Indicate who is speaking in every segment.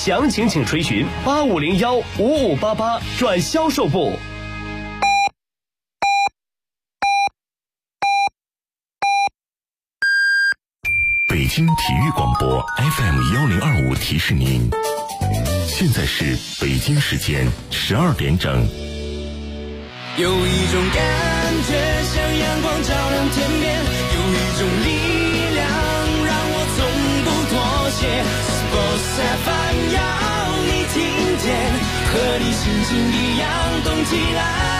Speaker 1: 详情请垂询85015588转销售部。
Speaker 2: 北京体育广播 FM1025提示您，现在是北京时间12点整。
Speaker 3: 有一种感觉像阳光照亮天边，有一种力量让我从不妥协。Sports FM 要你听见，和你心情一样动起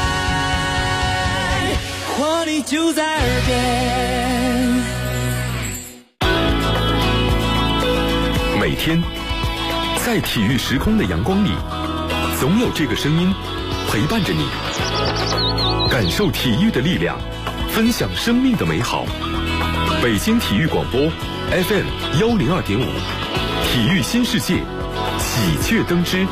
Speaker 3: 来，活力就在耳边。
Speaker 4: 每天在体育时空的阳光里，总有这个声音陪伴着你，感受体育的力量，分享生命的美好。北京体育广播 FM102.5，体育新世界，喜鹊登枝。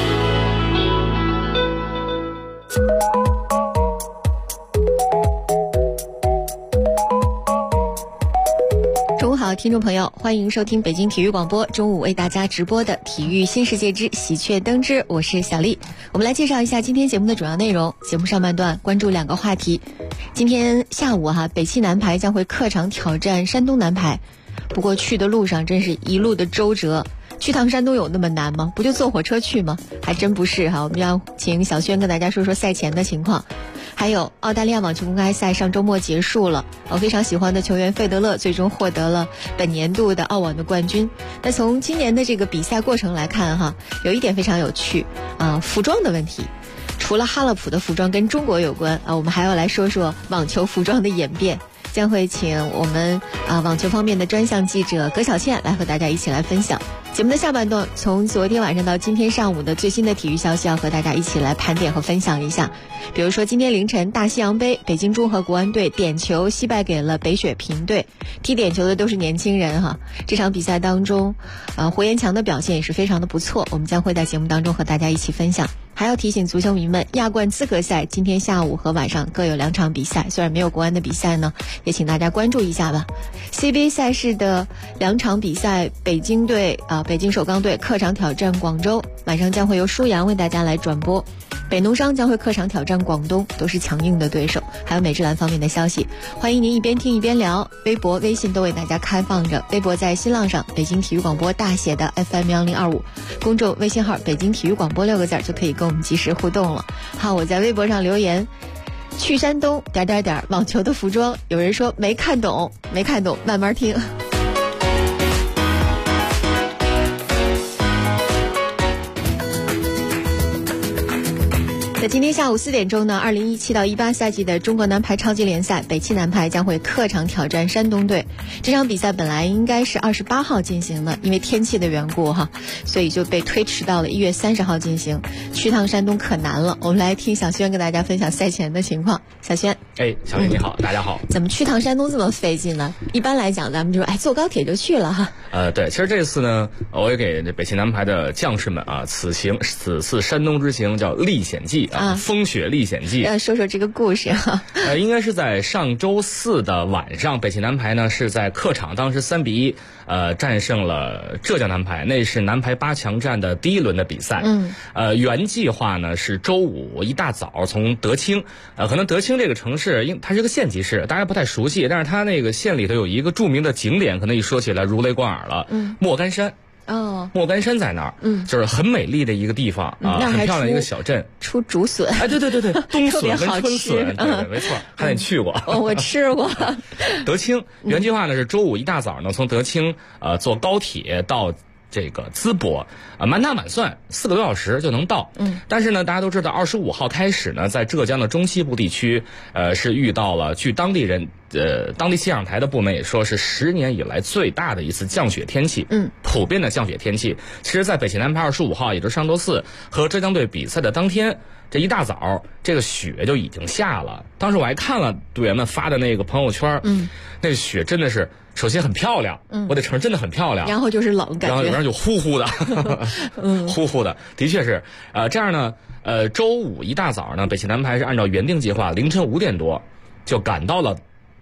Speaker 5: 中午好，听众朋友，欢迎收听北京体育广播中午为大家直播的体育新世界之喜鹊登枝，我是小丽。我们来介绍一下今天节目的主要内容。节目上半段关注2个话题。今天下午北汽男排将会客场挑战山东男排，不过去的路上真是一路的周折。去趟山东有那么难吗？不就坐火车去吗？还真不是哈。我们要请小轩跟大家说说赛前的情况。还有澳大利亚网球公开赛上周末结束了，我非常喜欢的球员费德勒最终获得了本年度的澳网的冠军。那从今年的这个比赛过程来看有一点非常有趣服装的问题。除了哈勒普的服装跟中国有关我们还要来说说网球服装的演变。将会请我们网球方面的专项记者葛小倩来和大家一起来分享。节目的下半段，从昨天晚上到今天上午的最新的体育消息，要和大家一起来盘点和分享一下。比如说今天凌晨大西洋杯，北京中赫国安队点球惜败给了北雪平队，踢点球的都是年轻人这场比赛当中胡延强的表现也是非常的不错，我们将会在节目当中和大家一起分享。还要提醒足球迷们，亚冠资格赛今天下午和晚上各有2场比赛，虽然没有国安的比赛呢，也请大家关注一下吧。CBA 赛事的2场比赛，北京首钢队客场挑战广州，晚上将会由舒阳为大家来转播。北农商将会客场挑战广东，都是强硬的对手。还有美职篮方面的消息，欢迎您一边听一边聊，微博微信都为大家开放着。微博在新浪上北京体育广播大写的 FM1025， 公众微信号北京体育广播6个字就可以跟我们及时互动了。好，我在微博上留言，去山东网球的服装，有人说没看懂，慢慢听。在今天下午4点钟呢，2017到18赛季的中国男排超级联赛，北汽男排将会客场挑战山东队。这场比赛本来应该是28号进行的，因为天气的缘故所以就被推迟到了1月30号进行。去趟山东可难了，我们来听小轩跟大家分享赛前的情况。小轩，
Speaker 6: 小丽你好，大家好。
Speaker 5: 怎么去趟山东这么费劲呢？一般来讲咱们就坐高铁就去了
Speaker 6: 对，其实这次呢，我也给北汽男排的将士们此次山东之行叫历险记风雪历险记。
Speaker 5: 说说这个故事
Speaker 6: 应该是在上周4的晚上，北汽男排呢是在客场，当时3-1战胜了浙江男排，那是男排8强战的第1轮的比赛。原计划呢是周五一大早从德清，可能德清这个城市，因为它是个县级市，大家不太熟悉，但是它那个县里头有一个著名的景点，可能一说起来如雷贯耳了。莫干山。莫干山在那儿，就是很美丽的一个地方很漂亮一个小镇，
Speaker 5: 出竹笋。
Speaker 6: 对，冬笋跟春笋，对，没错，还得去过。
Speaker 5: 我吃过。
Speaker 6: 德清原计划呢是周五一大早呢从德清坐高铁到这个淄博，满打满算4个多小时就能到。但是呢，大家都知道25号开始呢，在浙江的中西部地区，是遇到了据当地人。当地气象台的部门也说是10年以来最大的一次降雪天气，普遍的降雪天气。其实在北汽男排25号，也就是上周4和浙江队比赛的当天，这一大早这个雪就已经下了。当时我还看了队员们发的那个朋友圈，那雪真的是首先很漂亮，我得承认真的很漂亮，
Speaker 5: 然后就是冷感觉，
Speaker 6: 然后就呼呼的呼呼的，的确是这样呢。周五一大早呢，北汽男排是按照原定计划凌晨5点多就赶到了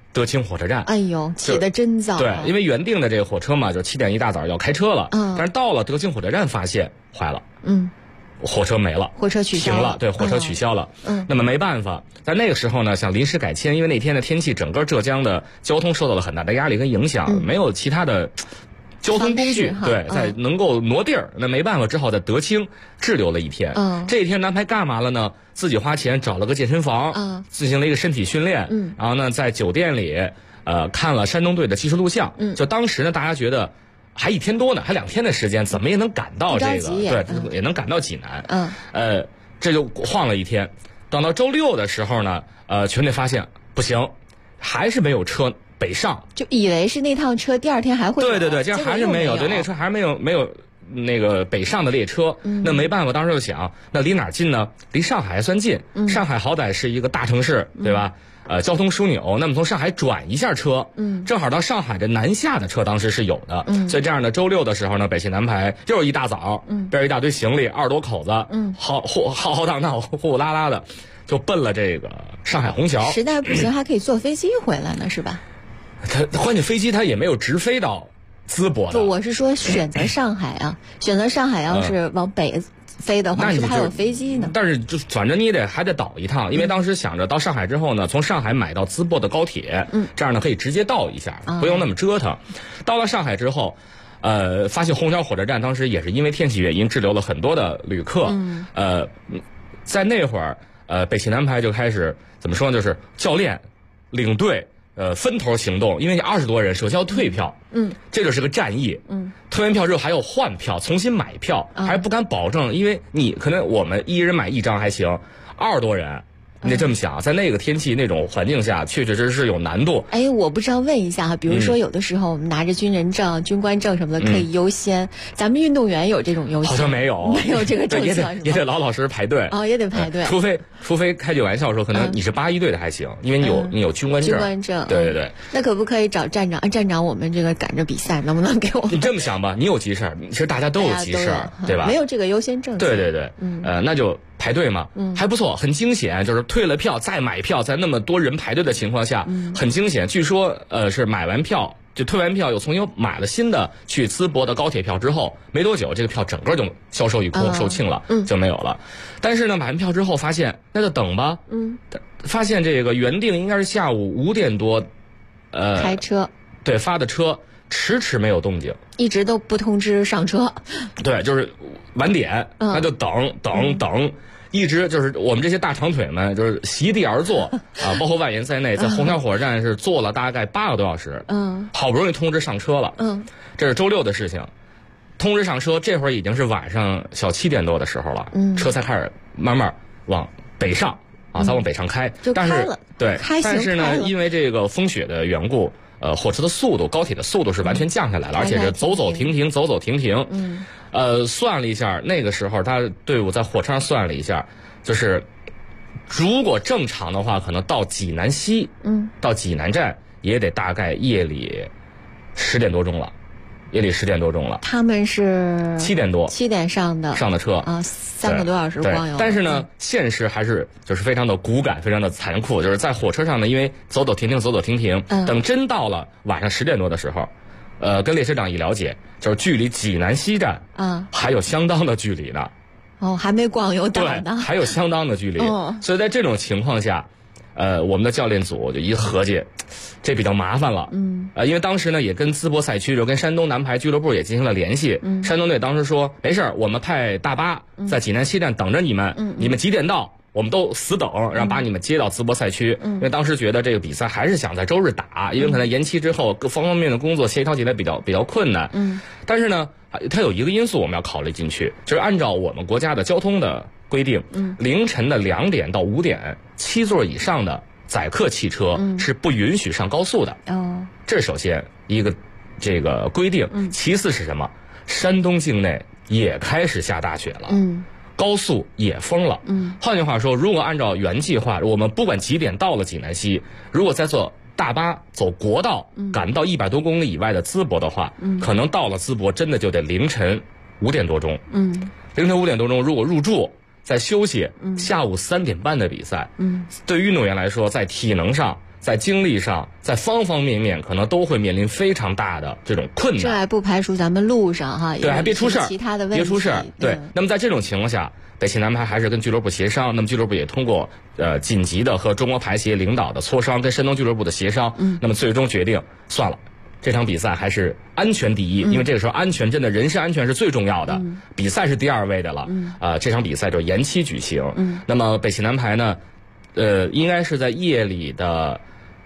Speaker 6: 德清火车站。
Speaker 5: 哎呦，起得真早。
Speaker 6: 对，因为原定的这个火车嘛，就7点一大早要开车了。但是到了德清火车站，发现坏了。火车没了，
Speaker 5: 火车取消了，
Speaker 6: 对，火车取消了。那么没办法，在那个时候呢，想临时改签，因为那天的天气，整个浙江的交通受到了很大的压力跟影响，没有其他的交通工具，对，在能够挪地儿，那没办法，只好在德清滞留了一天。这一天安排干嘛了呢？自己花钱找了个健身房，进行了一个身体训练。然后呢，在酒店里看了山东队的技术录像。就当时呢，大家觉得还1天多呢，还2天的时间，怎么也能赶到这个，对，也能赶到济南。这就晃了一天。等到周6的时候呢，全队发现不行，还是没有车北上，
Speaker 5: 就以为是那趟车第2天还会有。
Speaker 6: 对，这样还是没有，对，那个车还是没有那个北上的列车。那没办法，当时就想，那离哪儿近呢？离上海还算近，上海好歹是一个大城市，对吧？交通枢纽，那么从上海转一下车，正好到上海的南下的车当时是有的，所以这样呢，周6的时候呢，北汽南排又是一大早，背着一大堆行李，20多口子，浩荡荡、呼呼啦啦的，就奔了这个上海虹桥。
Speaker 5: 实在不行还可以坐飞机回来呢，是吧？
Speaker 6: 他关键飞机他也没有直飞到淄博的。
Speaker 5: 不，我是说选择上海啊，选择上海要是往北飞的话，是不是还有飞机呢？
Speaker 6: 但是就反正你还得倒一趟，因为当时想着到上海之后呢，从上海买到淄博的高铁，这样呢可以直接到一下，不用那么折腾。到了上海之后，发现虹桥火车站当时也是因为天气原因滞留了很多的旅客。在那会儿，北汽南排就开始怎么说呢？就是教练、领队。分头行动，因为你20多人，首先要退票，这就是个战役，退完票之后还要换票，重新买票，还不敢保证，因为你可能我们一人买1张还行，20多人。你得这么想，在那个天气那种环境下，确确实实有难度。
Speaker 5: 哎，我不知道问一下哈，比如说有的时候我们拿着军人证、军官证什么的可以优先，咱们运动员有这种优先？
Speaker 6: 好像没有，
Speaker 5: 没有这个政策，
Speaker 6: 也得老实排队。
Speaker 5: 也得排队。
Speaker 6: 除非开句玩笑说，可能你是81队的还行，因为你有军官证。
Speaker 5: 军官证，
Speaker 6: 对。
Speaker 5: 那可不可以找站长？站长，我们这个赶着比赛，能不能给我们？
Speaker 6: 你这么想吧，你有急事，其实大家都有急事，对吧？
Speaker 5: 没有这个优先政策。
Speaker 6: 对，那就排队嘛，还不错，很惊险，就是退了票再买票，在那么多人排队的情况下，很惊险。据说是买完票就退完票，又重新买了新的去淄博的高铁票之后，没多久这个票整个就销售一空，售罄了，就没有了。但是呢，买完票之后发现那就等吧，发现这个原定应该是下午5点多，
Speaker 5: 开车，
Speaker 6: 对，发的车迟迟没有动静，
Speaker 5: 一直都不通知上车。
Speaker 6: 对，就是晚点，那就等，一直就是我们这些大长腿们就是席地而坐包括万言在内，在虹桥火车站是坐了大概8个多小时，好不容易通知上车了，这是周6的事情，通知上车，这会儿已经是晚上小7点多的时候了，车才开始慢慢往北上才往北上开，但是对，但是呢，因为这个风雪的缘故。火车的速度，高铁的速度是完全降下来了，而且是走走停停。算了一下，那个时候他队伍在火车上算了一下，就是如果正常的话，可能到济南西，到济南站也得大概夜里10点多钟了。他们是7点多，7点上的车啊，3个多小时光有。但是呢，现实还是就是非常的骨感，非常的残酷。就是在火车上呢，因为走走停停，等真到了晚上10点多的时候，跟列车长一了解，就是距离济南西站还有相当的距离呢。
Speaker 5: 还没逛有岛呢，
Speaker 6: 还有相当的距离。所以在这种情况下，我们的教练组就一合计，这比较麻烦了。因为当时呢也跟淄博赛区就跟山东南排俱乐部也进行了联系。山东队当时说没事，我们派大巴在济南西站等着你们，你们几点到？我们都死等，然后把你们接到淄博赛区。因为当时觉得这个比赛还是想在周日打，因为可能延期之后各方面的工作协调起来比较困难。但是呢，它有一个因素我们要考虑进去，就是按照我们国家的交通的规定，凌晨的2点到5点，7座以上的载客汽车是不允许上高速的。这是首先一个这个规定。其次是什么？山东境内也开始下大雪了。高速也封了。换句话说，如果按照原计划，我们不管几点到了济南西，如果再坐大巴走国道赶到100多公里以外的淄博的话，可能到了淄博真的就得凌晨5点多钟。凌晨5点多钟如果入住再休息，下午3点半的比赛，对于运动员来说在体能上在精力上，在方方面面可能都会面临非常大的这种困难。
Speaker 5: 这还不排除咱们路上哈，
Speaker 6: 对，还别出事儿，
Speaker 5: 其他的问题，
Speaker 6: 别出事儿。对，那么在这种情况下，北汽男排还是跟俱乐部协商，那么俱乐部也通过紧急的和中国排协领导的磋商，跟山东俱乐部的协商，那么最终决定算了。这场比赛还是安全第一，因为这个时候安全真的人身安全是最重要的，比赛是第2位的了。这场比赛就延期举行。那么北汽男排呢，应该是在夜里的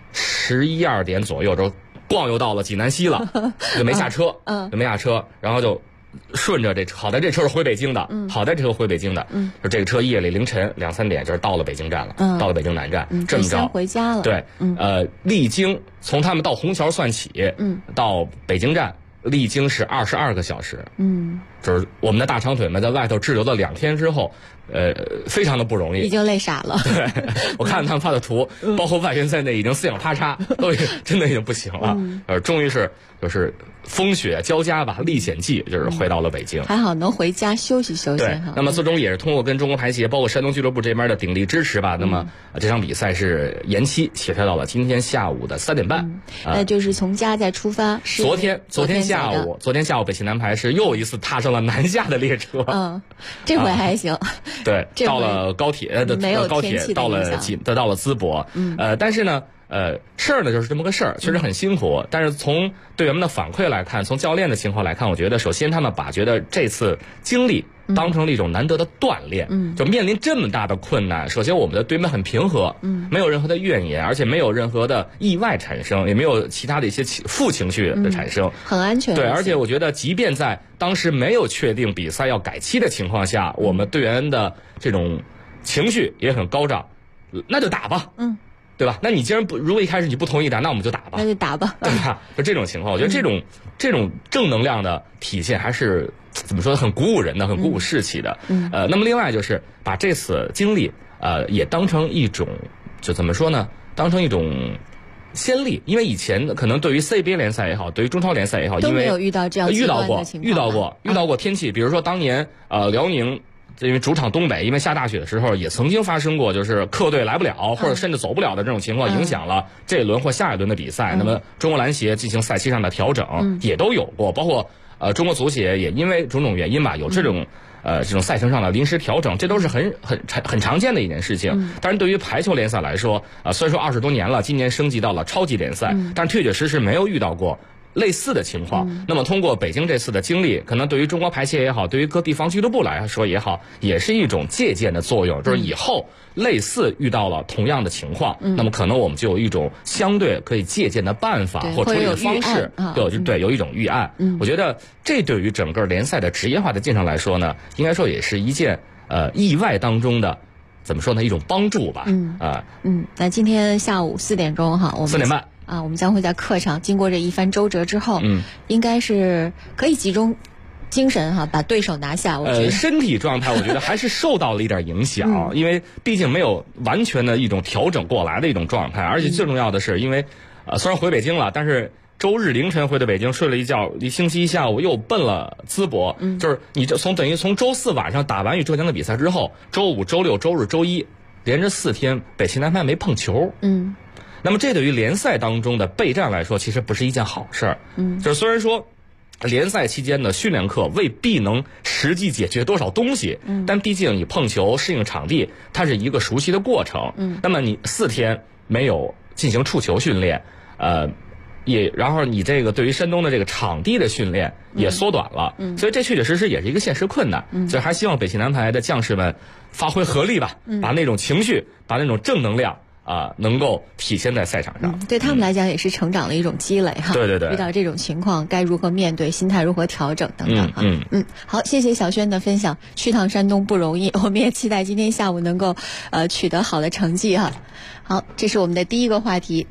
Speaker 6: 11、12点左右就逛悠到了济南西了，就没下车，然后就顺着这车，好在这车是回北京的，就这个车夜里凌晨2、3点就是到了北京站了，到了北京南站，这么着
Speaker 5: 先回家了。
Speaker 6: 对，历经从他们到虹桥算起，到北京站历经是22个小时，就是我们的大长腿们在外头滞留了2天之后，非常的不容易，
Speaker 5: 已经累傻了。
Speaker 6: 对，我看他们发的图，包括外援在内已经四仰八叉，都已经真的已经不行了。终于是就是风雪交加吧，历险记就是回到了北京，
Speaker 5: 还好能回家休息休息。
Speaker 6: 对，那么最终也是通过跟中国排协，包括山东俱乐部这边的鼎力支持吧，那么这场比赛是延期协调到了今天下午的3点半。
Speaker 5: 那就是从家再出发。
Speaker 6: 昨天下午北汽男排是又一次踏上了南下的列车。
Speaker 5: 这回还行。
Speaker 6: 对，到了高铁
Speaker 5: 没有
Speaker 6: 高铁到了淄博。但是呢。事儿呢就是这么个事儿，确实很辛苦。但是从队员们的反馈来看，从教练的情况来看，我觉得首先他们觉得这次经历当成了一种难得的锻炼。就面临这么大的困难，首先我们的队员们很平和，没有任何的怨言，而且没有任何的意外产生，也没有其他的一些负情绪的产生，
Speaker 5: 很安全。
Speaker 6: 对，而且我觉得即便在当时没有确定比赛要改期的情况下，我们队员的这种情绪也很高涨，那就打吧。对吧？那你既然如果一开始你不同意打，那我们就打吧。
Speaker 5: 那就打吧，
Speaker 6: 对吧？就这种情况，我觉得这种正能量的体现还是怎么说，很鼓舞人的，很鼓舞士气的。那么另外就是把这次经历也当成一种，就怎么说呢？当成一种先例，因为以前可能对于 CBA 联赛也好，对于中超联赛也好，
Speaker 5: 都没有遇到这样极端的情况。
Speaker 6: 遇到过天气，比如说当年辽宁。因为主场东北，因为下大雪的时候，也曾经发生过，就是客队来不了，或者甚至走不了的这种情况，影响了这一轮或下一轮的比赛。那么中国篮协进行赛期上的调整，也都有过，包括中国足协也因为种种原因吧，有这种赛程上的临时调整，这都是很常见的一件事情。当然，对于排球联赛来说，虽然说20多年了，今年升级到了超级联赛，但是确实没有遇到过类似的情况。那么通过北京这次的经历，可能对于中国排协也好，对于各地方俱乐部来说也好，也是一种借鉴的作用，就是以后类似遇到了同样的情况，那么可能我们就有一种相对可以借鉴的办法或处理的方式，有一种预案。我觉得这对于整个联赛的职业化的进程来说呢，应该说也是一件意外当中的怎么说呢，一种帮助吧。
Speaker 5: 那今天下午4点钟哈，我们
Speaker 6: 4点半。
Speaker 5: 我们将会在客场经过这一番周折之后，应该是可以集中精神哈，把对手拿下。我觉得
Speaker 6: 身体状态我觉得还是受到了一点影响，因为毕竟没有完全的一种调整过来的一种状态，而且最重要的是，因为虽然回北京了，但是周日凌晨回的北京，睡了一觉，星期一下午又奔了淄博，就是你这等于从周4晚上打完与浙江的比赛之后，周5、周6、周日、周1连着4天，北汽男排没碰球。那么这对于联赛当中的备战来说，其实不是一件好事儿。就是虽然说联赛期间的训练课未必能实际解决多少东西，但毕竟你碰球、适应场地，它是一个熟悉的过程。那么你4天没有进行触球训练，然后你这个对于山东的这个场地的训练也缩短了，所以这确实也是一个现实困难。所以还希望北汽男排的将士们发挥合力吧，把那种情绪，把那种正能量。能够体现在赛场上，
Speaker 5: 对他们来讲也是成长的一种积累哈。
Speaker 6: 对，
Speaker 5: 遇到这种情况该如何面对，心态如何调整等等哈。好，谢谢小轩的分享。去趟山东不容易，我们也期待今天下午能够取得好的成绩哈。好，这是我们的第一个话题。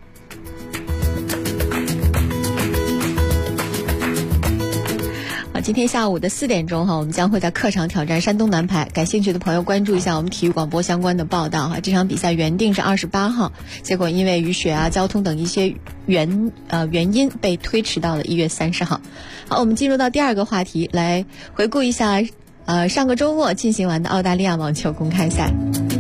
Speaker 5: 今天下午的4点钟哈，我们将会在客场挑战山东男排。感兴趣的朋友关注一下我们体育广播相关的报道哈。这场比赛原定是28号，结果因为雨雪交通等一些原因被推迟到了1月30号。好，我们进入到第二个话题，来回顾一下上个周末进行完的澳大利亚网球公开赛。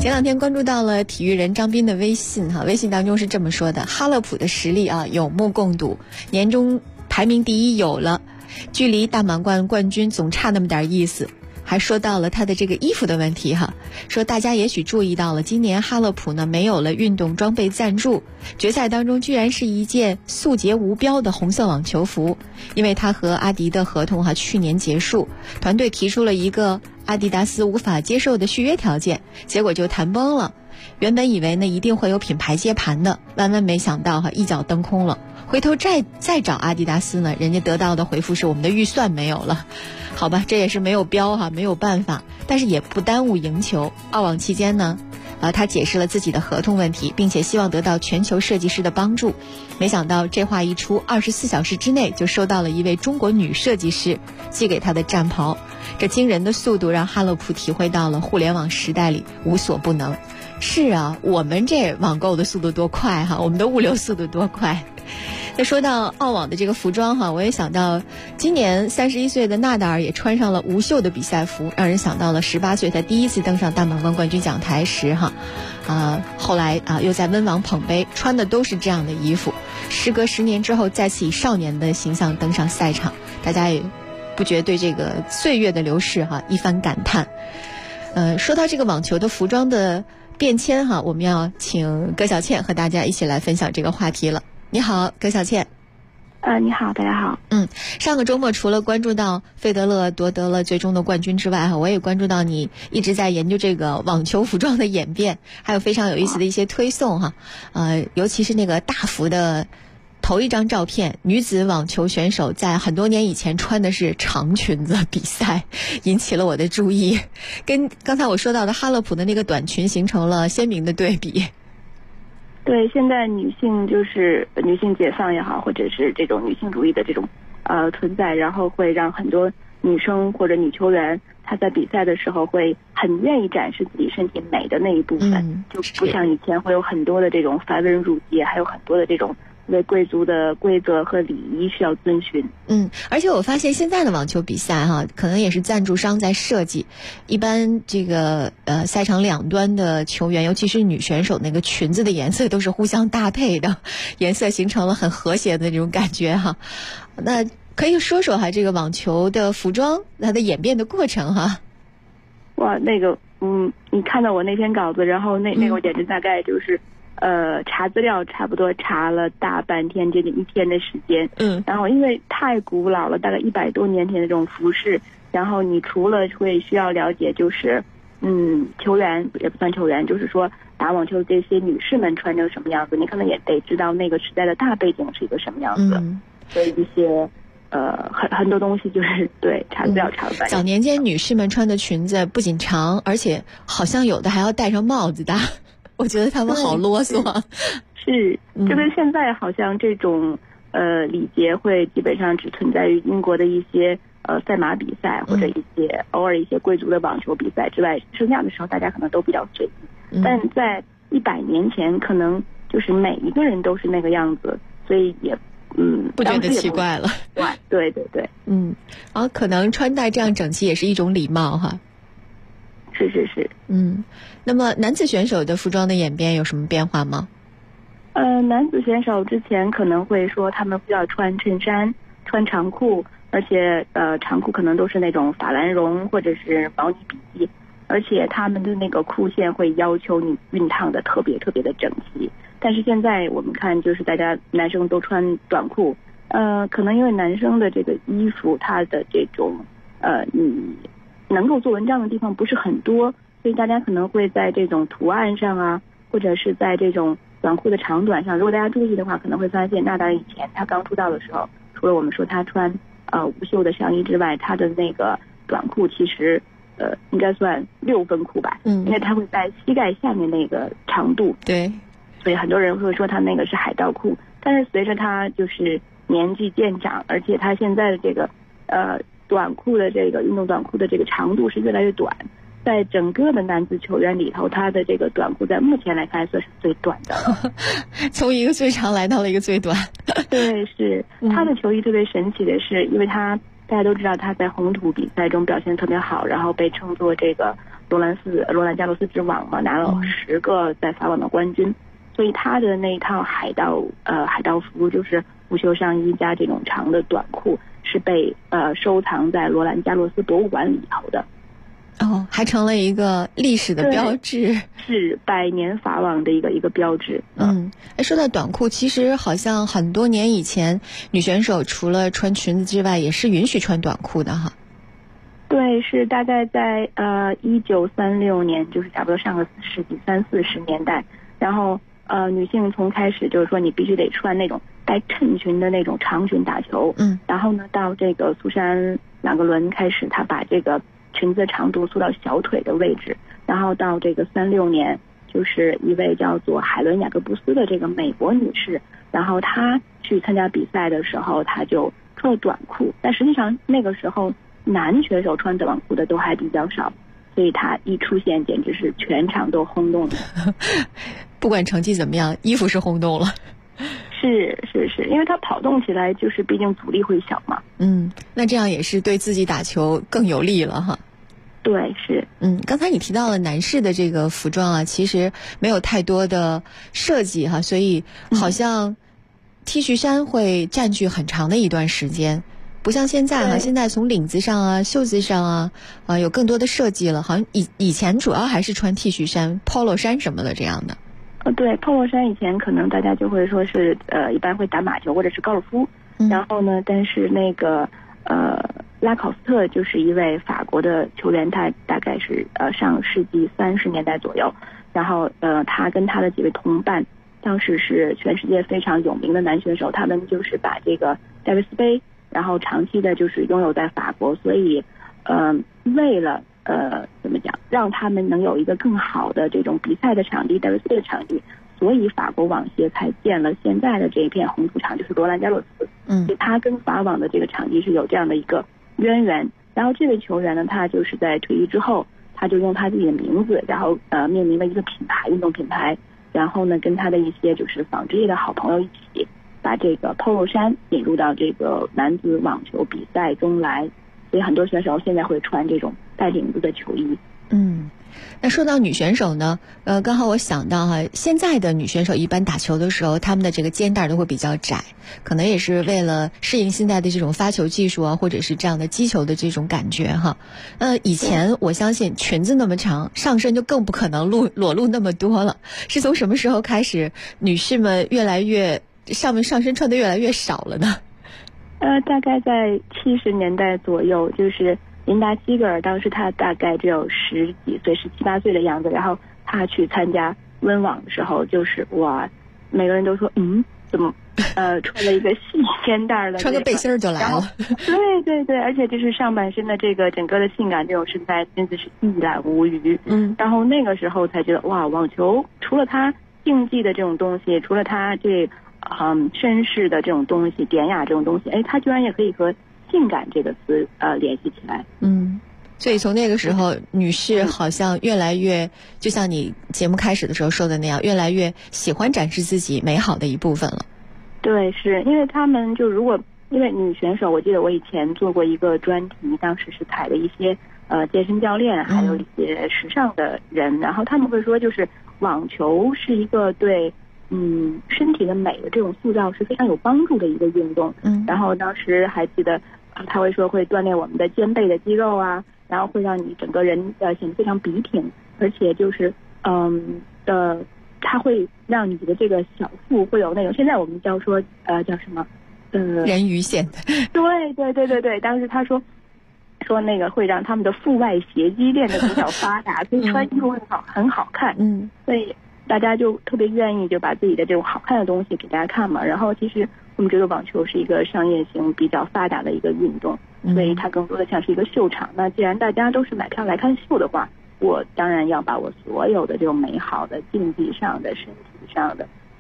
Speaker 5: 前两天关注到了体育人张斌的微信微信当中是这么说的：哈勒普的实力有目共睹，年终排名第一有了，距离大满贯冠军总差那么点意思。还说到了他的这个衣服的问题说大家也许注意到了，今年哈勒普呢没有了运动装备赞助，决赛当中居然是一件素洁无标的红色网球服，因为他和阿迪的合同去年结束，团队提出了一个阿迪达斯无法接受的续约条件，结果就谈崩了。原本以为呢一定会有品牌接盘的，万万没想到一脚蹬空了。回头再找阿迪达斯呢，人家得到的回复是我们的预算没有了。好吧，这也是没有标没有办法，但是也不耽误赢球。澳网期间呢他解释了自己的合同问题，并且希望得到全球设计师的帮助。没想到这话一出，24小时之内就收到了一位中国女设计师寄给他的战袍。这惊人的速度让哈勒普体会到了互联网时代里无所不能。是啊，我们这网购的速度多快我们的物流速度多快。那说到澳网的这个服装我也想到今年31岁的纳达尔也穿上了无袖的比赛服，让人想到了18岁他第一次登上大满贯冠军讲台时后来又在温网捧杯，穿的都是这样的衣服。时隔10年之后再次以少年的形象登上赛场，大家也不觉对这个岁月的流逝一番感叹。说到这个网球的服装的变迁我们要请葛小倩和大家一起来分享这个话题了。你好，葛小倩。
Speaker 7: 你好，大家好。
Speaker 5: 上个周末除了关注到费德勒夺得了最终的冠军之外我也关注到你一直在研究这个网球服装的演变，还有非常有意思的一些推送尤其是那个大幅的头一张照片，女子网球选手在很多年以前穿的是长裙子比赛，引起了我的注意，跟刚才我说到的哈勒普的那个短裙形成了鲜明的对比。
Speaker 7: 对，现在女性就是女性解放也好，或者是这种女性主义的这种存在，然后会让很多女生或者女球员她在比赛的时候会很愿意展示自己身体美的那一部分，就不像以前会有很多的这种繁文缛节，还有很多的这种为贵族的规则和礼仪需要遵循。
Speaker 5: 而且我发现现在的网球比赛可能也是赞助商在设计，一般这个赛场两端的球员，尤其是女选手，那个裙子的颜色都是互相搭配的，颜色形成了很和谐的那种感觉那可以说说这个网球的服装它的演变的过程
Speaker 7: 哇，那个你看到我那篇稿子，然后那个我简直大概就是查资料差不多查了大半天，接近1天的时间。然后因为太古老了，大概100多年前的这种服饰，然后你除了会需要了解就是球员也不算球员，就是说打网球的这些女士们穿成什么样子，你可能也得知道那个时代的大背景是一个什么样子。所以一些很多东西就是对查资料查了半天。
Speaker 5: 早年间女士们穿的裙子不仅长，而且好像有的还要戴上帽子的。我觉得他们好啰嗦。
Speaker 7: 是，就跟现在好像这种礼节会基本上只存在于英国的一些赛马比赛或者一些偶尔一些贵族的网球比赛之外，剩下的时候大家可能都比较随意。但在100年前，可能就是每一个人都是那个样子，所以也
Speaker 5: 不觉得奇怪了。
Speaker 7: 对对对。
Speaker 5: 然后可能穿戴这样整齐也是一种礼貌
Speaker 7: 是是是。
Speaker 5: 那么男子选手的服装的演变有什么变化吗？
Speaker 7: 男子选手之前可能会说他们需要穿衬衫、穿长裤，而且长裤可能都是那种法兰绒或者是毛呢比，而且他们的那个裤线会要求你熨烫的特别特别的整齐。但是现在我们看就是大家男生都穿短裤，可能因为男生的这个衣服它的这种你能够做文章的地方不是很多，所以大家可能会在这种图案上或者是在这种短裤的长短上，如果大家注意的话，可能会发现纳达尔以前他刚出道的时候，除了我们说他穿无袖的上衣之外，他的那个短裤其实应该算6分裤吧，因为他会在膝盖下面那个长度。
Speaker 5: 对，
Speaker 7: 所以很多人会说他那个是海盗裤。但是随着他就是年纪渐长，而且他现在的这个短裤的这个运动短裤的这个长度是越来越短，在整个的男子球员里头，他的这个短裤在目前来看算是最短的了。
Speaker 5: 从一个最长来到了一个最短。
Speaker 7: 对，是他的球衣特别神奇的是，因为他大家都知道他在红土比赛中表现特别好，然后被称作这个罗兰加洛斯之网嘛，拿了10个在法网的冠军，所以他的那一套海盗服就是无袖上衣加这种长的短裤，是被收藏在罗兰加洛斯博物馆里头的。
Speaker 5: 哦，还成了一个历史的标志，
Speaker 7: 是100年法网的一个标志。
Speaker 5: 说到短裤，其实好像很多年以前，女选手除了穿裙子之外，也是允许穿短裤的哈。
Speaker 7: 对，是大概在1936年，就是差不多上个世纪30-40年代，然后女性从开始就是说你必须得穿那种带衬裙的那种长裙打球，然后呢到这个苏珊朗格伦开始，她把这个裙子的长度缩到小腿的位置，然后到这个36年，就是一位叫做海伦雅各布斯的这个美国女士，然后她去参加比赛的时候，她就穿了短裤，但实际上那个时候男选手穿短裤的都还比较少，所以她一出现简直是全场都轰动的。
Speaker 5: 不管成绩怎么样，衣服是轰动了。
Speaker 7: 是，因为他跑动起来就是毕竟阻力会小嘛。
Speaker 5: 那这样也是对自己打球更有利了哈。
Speaker 7: 对，是。
Speaker 5: 刚才你提到了男士的这个服装啊，其实没有太多的设计哈，所以好像 T 恤衫会占据很长的一段时间，不像现在哈，现在从领子上啊、袖子上啊，有更多的设计了。好像以前主要还是穿 T 恤衫、polo 衫什么的这样的。
Speaker 7: 对，polo衫以前可能大家就会说是一般会打马球或者是高尔夫，然后呢，但是那个拉考斯特就是一位法国的球员，他大概是上世纪30年代左右，然后他跟他的几位同伴，当时是全世界非常有名的男选手，他们就是把这个戴维斯杯，然后长期的就是拥有在法国，所以为了怎么讲，让他们能有一个更好的这种比赛的场地，戴维斯杯的场地，所以法国网协才建了现在的这一片红土场，就是罗兰加洛斯。所以他跟法网的这个场地是有这样的一个渊源。然后这位球员呢，他就是在退役之后，他就用他自己的名字，然后命名了一个品牌，运动品牌，然后呢跟他的一些就是纺织业的好朋友一起，把这个 polo 衫引入到这个男子网球比赛中来。所以很多选手现在会穿这种带领子的球衣。
Speaker 5: 那说到女选手呢，刚好我想到哈，现在的女选手一般打球的时候，她们的这个肩带都会比较窄，可能也是为了适应现在的这种发球技术啊，或者是这样的击球的这种感觉哈。以前我相信裙子那么长，上身就更不可能裸露那么多了。是从什么时候开始，女士们越来越上身穿的越来越少了呢？
Speaker 7: 大概在70年代左右，就是琳达基格尔，当时她大概只有10几岁，17、18岁的样子，然后她去参加温网的时候，就是哇，每个人都说怎么穿了一个细肩带的，
Speaker 5: 穿个背心就来了。
Speaker 7: 对，而且就是上半身的这个整个的性感这种身材真的是一览无余。然后那个时候才觉得哇，网球除了它竞技的这种东西，除了它这绅士的这种东西，典雅这种东西，它居然也可以和性感这个词联系起来。
Speaker 5: 所以从那个时候，女士好像越来越，就像你节目开始的时候说的那样，越来越喜欢展示自己美好的一部分了。
Speaker 7: 对，是因为他们就因为女选手，我记得我以前做过一个专题，当时是采的一些健身教练，还有一些时尚的人，然后他们会说，就是网球是一个对身体的美的这种塑造是非常有帮助的一个运动。然后当时还记得他会说会锻炼我们的肩背的肌肉啊，然后会让你整个人显得非常笔挺，而且就是它会让你的这个小腹会有那种，现在我们叫说叫什么
Speaker 5: 人鱼线。
Speaker 7: 对，当时他说那个会让他们的腹外斜肌练得比较发达，所以穿衣服很好看。所以大家就特别愿意就把自己的这种好看的东西给大家看嘛。然后其实我们觉得网球是一个商业性比较发达的一个运动，所以它更多的像是一个秀场。那既然大家都是买票来看秀的话，我当然要把我所有的这种美好的竞技上的、身体上的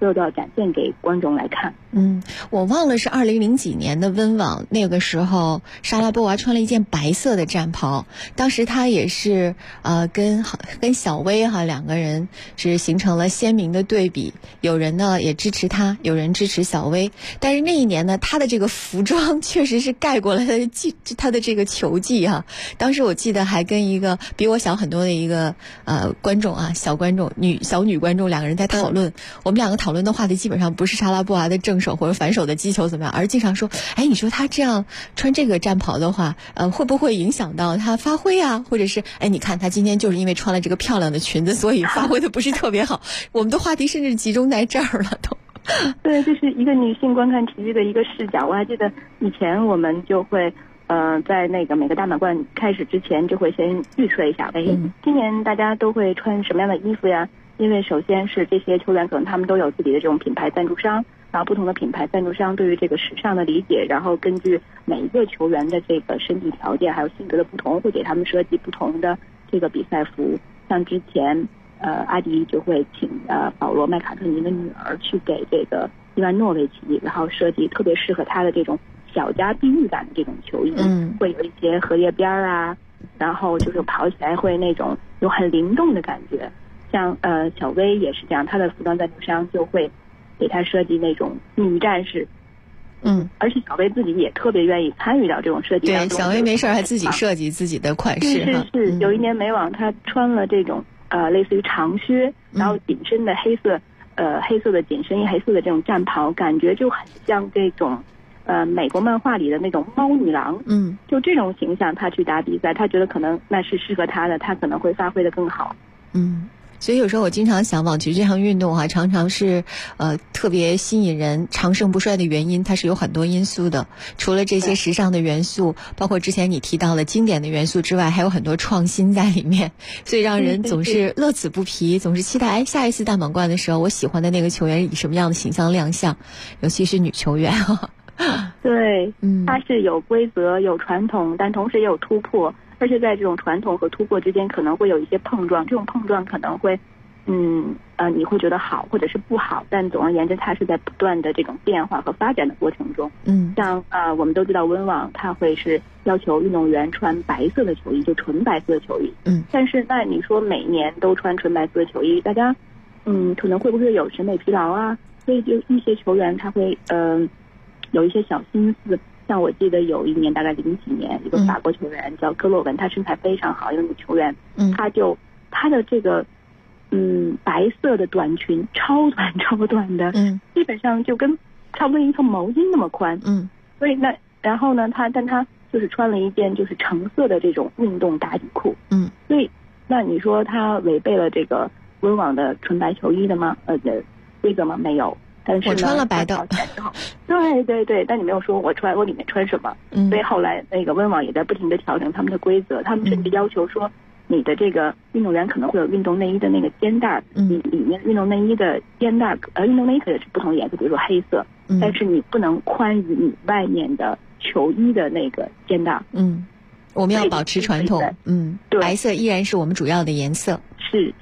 Speaker 7: 所有都要展现给观众来看。
Speaker 5: 我忘了是2000几年的温网，那个时候莎拉波娃穿了一件白色的战袍，当时她也是跟小薇两个人是形成了鲜明的对比，有人呢也支持她，有人支持小薇，但是那一年呢，她的这个服装确实是盖过了她的这个球技当时我记得还跟一个比我小很多的一个观众小女观众两个人在讨论，我们两个讨论的话题基本上不是莎拉波娃的正手或者反手的击球怎么样，而经常说，你说她这样穿这个战袍的话，会不会影响到她发挥或者是你看她今天就是因为穿了这个漂亮的裙子，所以发挥的不是特别好。我们的话题甚至集中在这儿了都。
Speaker 7: 对，这是一个女性观看体育的一个视角。我还记得以前我们就会在那个每个大满贯开始之前就会先预测一下，今年大家都会穿什么样的衣服呀？因为首先是这些球员可能他们都有自己的这种品牌赞助商，然后不同的品牌赞助商对于这个时尚的理解，然后根据每一个球员的这个身体条件还有性格的不同，会给他们设计不同的这个比赛服。像之前阿迪就会请保罗麦卡特尼的女儿去给这个伊万诺维奇，然后设计特别适合他的这种小家碧玉感的这种球衣，会有一些荷叶边然后就是跑起来会那种有很灵动的感觉。像小薇也是这样，她的服装赞助商就会给她设计那种女战士，而且小薇自己也特别愿意参与到这种设计当中。对，
Speaker 5: 小薇没事还自己设计自己的款式。
Speaker 7: 是，有一年美网她穿了这种类似于长靴，然后紧身的黑色的紧身衣，黑色的这种战袍，感觉就很像这种美国漫画里的那种猫女郎。就这种形象她去打比赛，她觉得可能那是适合她的，她可能会发挥得更好。
Speaker 5: 所以有时候我经常想，网球这项运动常常是特别吸引人、长盛不衰的原因，它是有很多因素的。除了这些时尚的元素，包括之前你提到的经典的元素之外，还有很多创新在里面，所以让人总是乐此不疲，总是期待下一次大满贯的时候，我喜欢的那个球员以什么样的形象亮相，尤其是女球员。
Speaker 7: 对，它是有规则、有传统，但同时也有突破。而且在这种传统和突破之间可能会有一些碰撞，这种碰撞可能会你会觉得好或者是不好，但总而言之它是在不断的这种变化和发展的过程中。像我们都知道温网它会是要求运动员穿白色的球衣，就纯白色的球衣。但是那你说每年都穿纯白色的球衣，大家可能会不会有审美疲劳所以就一些球员他会有一些小心思。像我记得有一年大概00几年，一个法国球员叫科洛文，他身材非常好，一个女球员，她的这个白色的短裙超短的，基本上就跟差不多一条毛巾那么宽，所以然后呢，但她就是穿了一件就是橙色的这种运动打底裤，所以那你说她违背了这个温网的纯白球衣的吗？规则吗？没有。但是
Speaker 5: 我穿了白的，
Speaker 7: 对，但你没有说我里面穿什么，所以后来那个温网也在不停的调整他们的规则，他们甚至要求说你的这个运动员可能会有运动内衣的那个肩带，你里面运动内衣的肩带运动内衣可以是不同颜色，比如说黑色，但是你不能宽于你外面的球衣的那个肩带。
Speaker 5: 我们要保持传统，白色依然是我们主要的颜色。
Speaker 7: 是。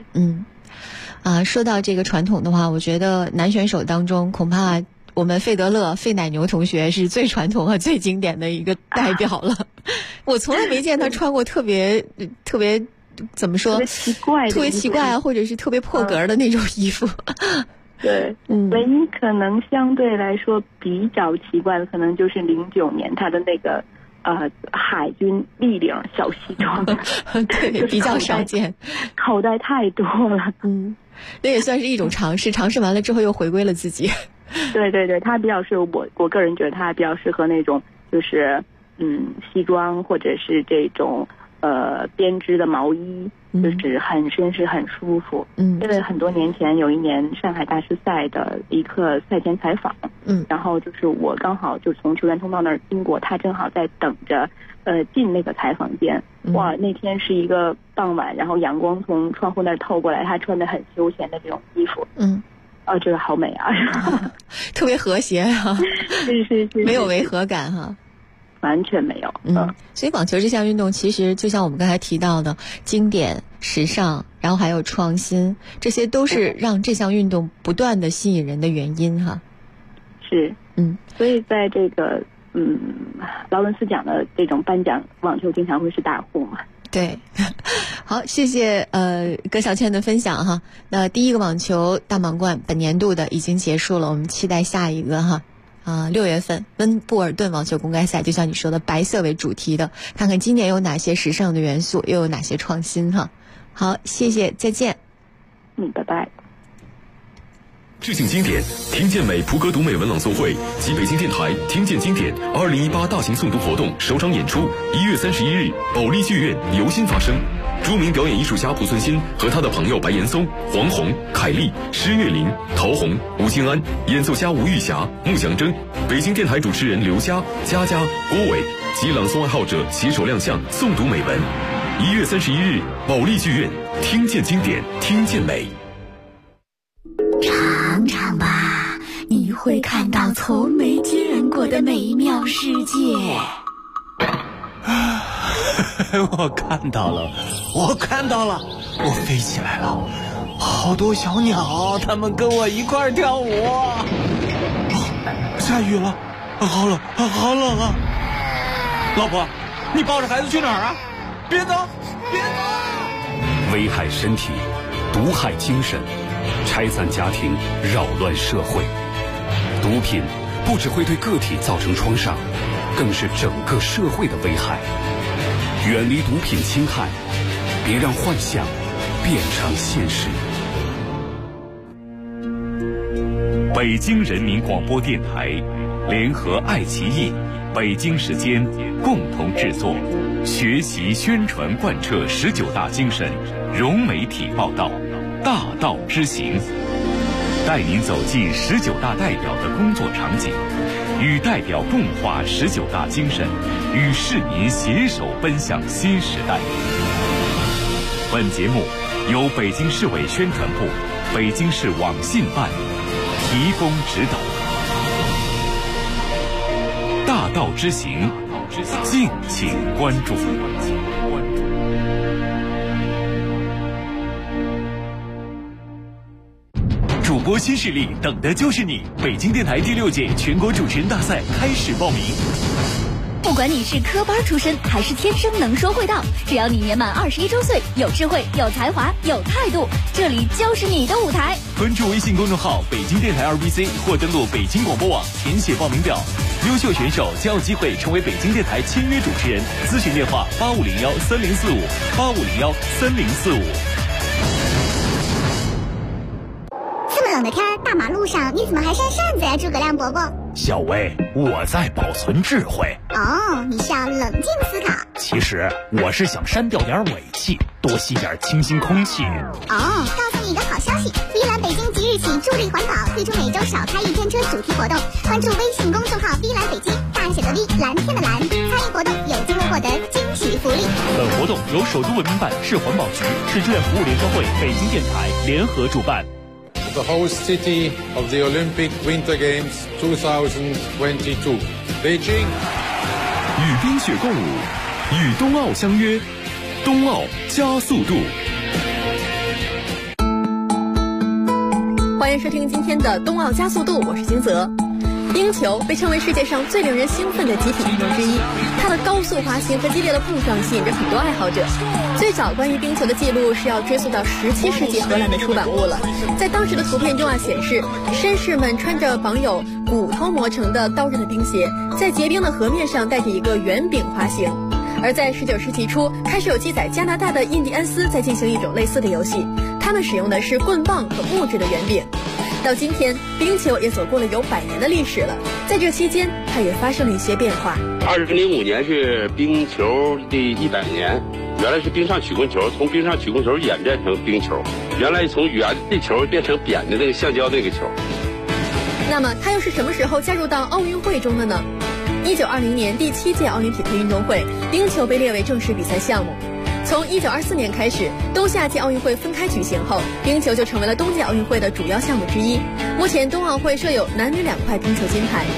Speaker 5: 说到这个传统的话，我觉得男选手当中恐怕我们费奶牛同学是最传统和最经典的一个代表了。我从来没见他穿过特别怎么说特别奇怪或者是特别破格的那种衣服。
Speaker 7: 对，唯一可能相对来说比较奇怪的，可能就是09年他的那个海军立领小西装，
Speaker 5: 对，比较少见，
Speaker 7: 口袋太多了。
Speaker 5: 那也算是一种尝试完了之后又回归了自己。
Speaker 7: 对，他比较适合我个人觉得他比较适合那种就是西装或者是这种编织的毛衣，就是很绅士很舒服。因为很多年前有一年上海大师赛的一个赛前采访，然后就是我刚好就从球员通道那儿经过，他正好在等着进那个采访间。哇，那天是一个傍晚，然后阳光从窗户那儿透过来，他穿的很休闲的这种衣服。这个好美啊。
Speaker 5: 特别和谐是没有违和感
Speaker 7: 完全没有。
Speaker 5: 所以网球这项运动其实就像我们刚才提到的，经典、时尚，然后还有创新，这些都是让这项运动不断的吸引人的原因哈。
Speaker 7: 是，所以在这个劳伦斯奖的这种颁奖，网球经常会是大户嘛。
Speaker 5: 对，好，谢谢葛小倩的分享哈。那第一个网球大满贯本年度的已经结束了，我们期待下一个哈。6月份温布尔顿网球公开赛，就像你说的，白色为主题的，看看今年有哪些时尚的元素，又有哪些创新哈。好，谢谢，再见。
Speaker 7: 拜拜。
Speaker 4: 致敬经典，听见美普格读美文朗诵会及北京电台听见经典2018大型诵读活动首场演出1月31日，保利剧院由心发声。著名表演艺术家濮存昕和他的朋友白岩松、黄宏、凯丽、施月林、陶虹、吴京安，演奏家吴玉霞、穆祥铮，北京电台主持人刘佳、佳佳、郭伟及朗诵爱好者携手亮相诵读美文。1月31日，保利剧院，听见经典，听见美。
Speaker 8: 尝尝吧，你会看到从没见过的美妙世界。
Speaker 9: 我看到了，我飞起来了，好多小鸟，它们跟我一块儿跳舞。下雨了，好冷啊！老婆，你抱着孩子去哪儿啊？别走！
Speaker 10: 危害身体，毒害精神，拆散家庭，扰乱社会。毒品不只会对个体造成创伤，更是整个社会的危害。远离毒品侵害，别让幻想变成现实。
Speaker 2: 北京人民广播电台联合爱奇艺、北京时间共同制作，学习宣传贯彻19大精神，融媒体报道，大道之行，带您走进19大代表的工作场景，与代表共话19大精神，与市民携手奔向新时代。本节目由北京市委宣传部、北京市网信办提供指导。大道之行，敬请关注。主播新势力，等的就是你！北京电台第6届全国主持人大赛开始报名。
Speaker 8: 不管你是科班出身还是天生能说会道，只要你年满21周岁，有智慧、有才华、有态度，这里就是你的舞台。
Speaker 2: 关注微信公众号北京电台2BC 或登录北京广播网填写报名表，优秀选手将有机会成为北京电台签约主持人。咨询电话8501-3045，8501-3045。
Speaker 11: 这么冷的天，大马路上你怎么还扇扇子呀，诸葛亮伯伯？
Speaker 9: 小薇，我在保存智慧。
Speaker 11: 哦，你是要冷静思考。
Speaker 9: 其实我是想删掉点尾气，多吸点清新空气。
Speaker 11: 哦，告诉你一个好消息，碧蓝北京即日起助力环保，推出每周少开1天车主题活动。关注微信公众号碧蓝北京，大写的 V， 蓝天的蓝，参与活动有机会获得惊喜福利。
Speaker 2: 本活动由首都文明办、市环保局、市志愿服务联合会、北京电台联合主办。
Speaker 12: The host city of the Olympic Winter Games 2022, Beijing.
Speaker 4: 与冰雪共舞，与冬奥相约，冬奥加速度。
Speaker 13: 欢迎收听今天的冬奥加速度，我是金泽。冰球被称为世界上最令人兴奋的集体运动之一，它的高速滑行和激烈的碰撞吸引着很多爱好者。最早关于冰球的记录是要追溯到17世纪荷兰的出版物了。在当时的图片中显示，绅士们穿着绑有骨头磨成的刀刃的冰鞋，在结冰的河面上带着一个圆饼滑行。而在19世纪初，开始有记载加拿大的印第安斯在进行一种类似的游戏，他们使用的是棍棒和木质的圆饼。到今天，冰球也走过了有100年的历史了。在这期间，它也发生了一些变化。
Speaker 14: 2005年是冰球的100年，原来是冰上曲棍球，从冰上曲棍球演变成冰球，原来从圆的球变成扁的那个橡胶那个球。
Speaker 13: 那么，它又是什么时候加入到奥运会中的呢？1920年第7届奥林匹克运动会，冰球被列为正式比赛项目。从1924年开始，冬夏季奥运会分开举行后，冰球就成为了冬季奥运会的主要项目之一。目前冬奥会设有男女2块冰球金牌。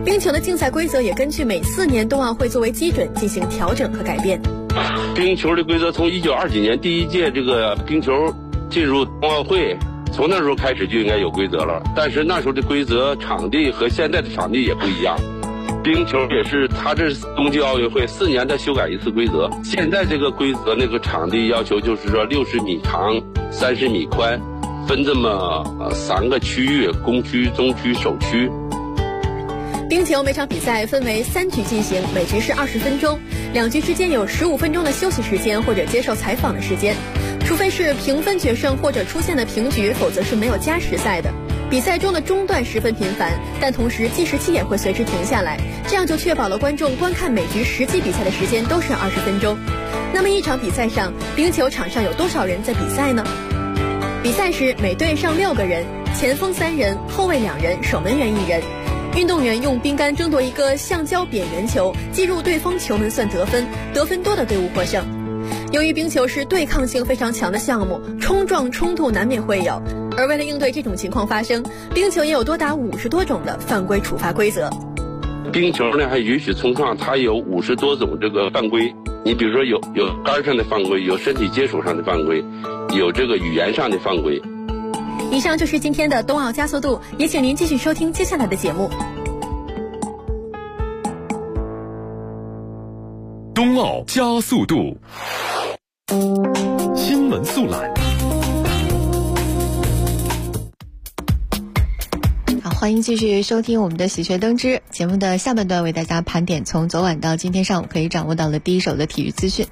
Speaker 13: 冰球的竞赛规则也根据每4年冬奥会作为基准进行调整和改变。
Speaker 14: 冰球的规则从1920几年第1届这个冰球进入冬奥会，从那时候开始就应该有规则了。但是那时候的规则场地和现在的场地也不一样。冰球也是，它这是冬季奥运会4年再修改一次规则。现在这个规则那个场地要求就是说60米长，30米宽，分这么3个区域：攻区、中区、首区。
Speaker 13: 冰球每场比赛分为3局进行，每局是20分钟，2局之间有15分钟的休息时间或者接受采访的时间。除非是平分决胜或者出现的平局，否则是没有加时赛的。比赛中的中断十分频繁，但同时计时器也会随之停下来，这样就确保了观众观看每局实际比赛的时间都是20分钟。那么一场比赛上，冰球场上有多少人在比赛呢？比赛时每队上6个人，前锋3人，后卫2人，守门员1人。运动员用冰杆争夺一个橡胶扁圆球，击入对方球门算得分，得分多的队伍获胜。由于冰球是对抗性非常强的项目，冲撞冲突难免会有，而为了应对这种情况发生，冰球也有多达50多种的犯规处罚规则。
Speaker 14: 冰球呢还允许冲撞，它有50多种这个犯规。你比如说有杆上的犯规，有身体接触上的犯规，有这个语言上的犯规。
Speaker 13: 以上就是今天的冬奥加速度，也请您继续收听接下来的节目。
Speaker 4: 冬奥加速度，新闻速览。
Speaker 5: 好，欢迎继续收听我们的喜鹊登枝节目的下半段，为大家盘点从昨晚到今天上午可以掌握到的第一手的体育资讯。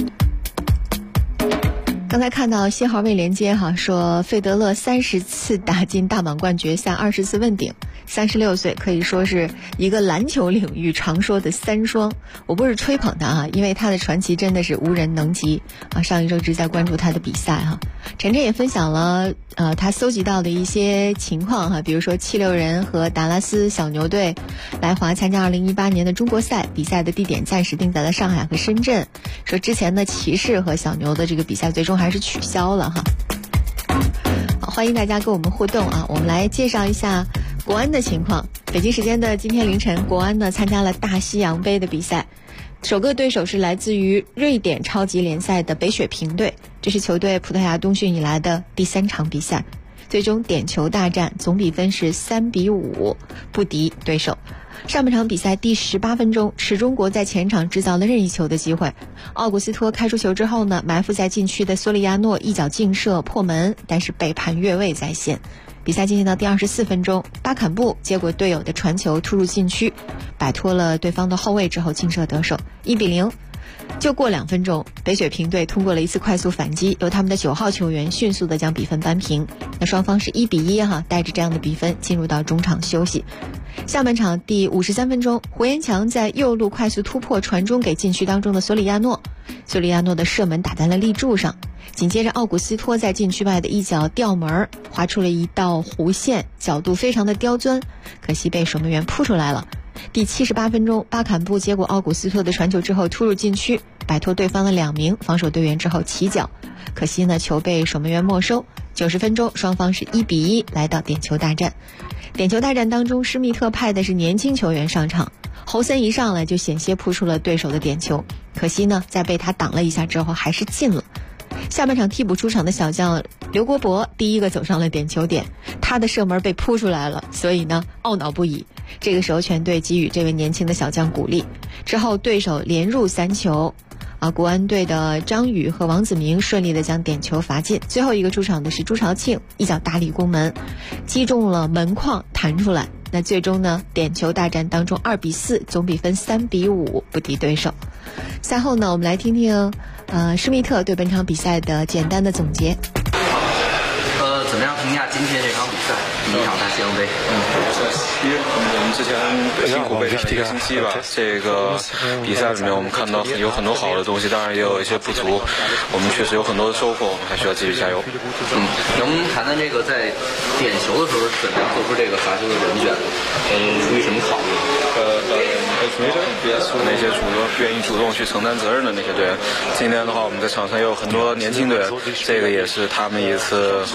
Speaker 5: 刚才看到信号未连接说费德勒30次打进大满贯决赛，20次问鼎，36岁，可以说是一个篮球领域常说的3双。我不是吹捧他因为他的传奇真的是无人能及上一周一直在关注他的比赛晨晨也分享了他搜集到的一些情况比如说76人和达拉斯小牛队来华参加2018年的中国赛，比赛的地点暂时定在了上海和深圳，说之前的骑士和小牛的这个比赛最终还是取消了好，欢迎大家跟我们互动我们来介绍一下国安的情况。北京时间的今天凌晨，国安呢参加了大西洋杯的比赛，首个对手是来自于瑞典超级联赛的北雪平队，这是球队葡萄牙冬训以来的第3场比赛，最终点球大战，总比分是3-5不敌对手。上半场比赛第18分钟，池中国在前场制造了任意球的机会，奥古斯托开出球之后呢，埋伏在禁区的索里亚诺一脚劲射破门，但是被判越位在先。比赛进行到第24分钟，巴坎布接过队友的传球突入禁区，摆脱了对方的后卫之后劲射得手，1-0。就过2分钟，北雪平队通过了一次快速反击，由他们的9号球员迅速的将比分扳平。那双方是1-1带着这样的比分进入到中场休息。下半场第53分钟，胡延强在右路快速突破传中给禁区当中的索里亚诺，索里亚诺的射门打在了立柱上，紧接着奥古斯托在禁区外的一脚吊门划出了一道弧线，角度非常的刁钻，可惜被守门员扑出来了。第78分钟，巴坎布接过奥古斯托的传球之后突入禁区，摆脱对方的2名防守队员之后起脚，可惜呢球被守门员没收。90分钟，双方是1-1来到点球大战。点球大战当中，施密特派的是年轻球员上场，侯森一上来就险些扑出了对手的点球，可惜呢在被他挡了一下之后还是进了。下半场替补出场的小将刘国博第一个走上了点球点，他的射门被扑出来了，所以呢懊恼不已。这个时候全队给予这位年轻的小将鼓励，之后对手连入3球国安队的张宇和王子明顺利的将点球罚进。最后一个出场的是朱朝庆，一脚大力攻门击中了门框弹出来，那最终呢点球大战当中2-4，总比分3-5不敌对手。赛后呢我们来听听施密特对本场比赛的简单的总结。
Speaker 15: 怎么样评价今天这场比赛，第一场大西洋杯？
Speaker 16: 我们之前辛苦备战了1个星期吧，这个比赛里面我们看到有很多好的东西，当然也有一些不足，我们确实有很多的收获，我们还需要继续加油。
Speaker 15: 能不能谈谈这个在点球的时候怎么样做出这个罚球的人选？出于什么考虑？
Speaker 16: 那些愿意主动去承担责任的那些队员。今天的话，我们在场上也有很多年轻队员，这个也是他们一次很好的尝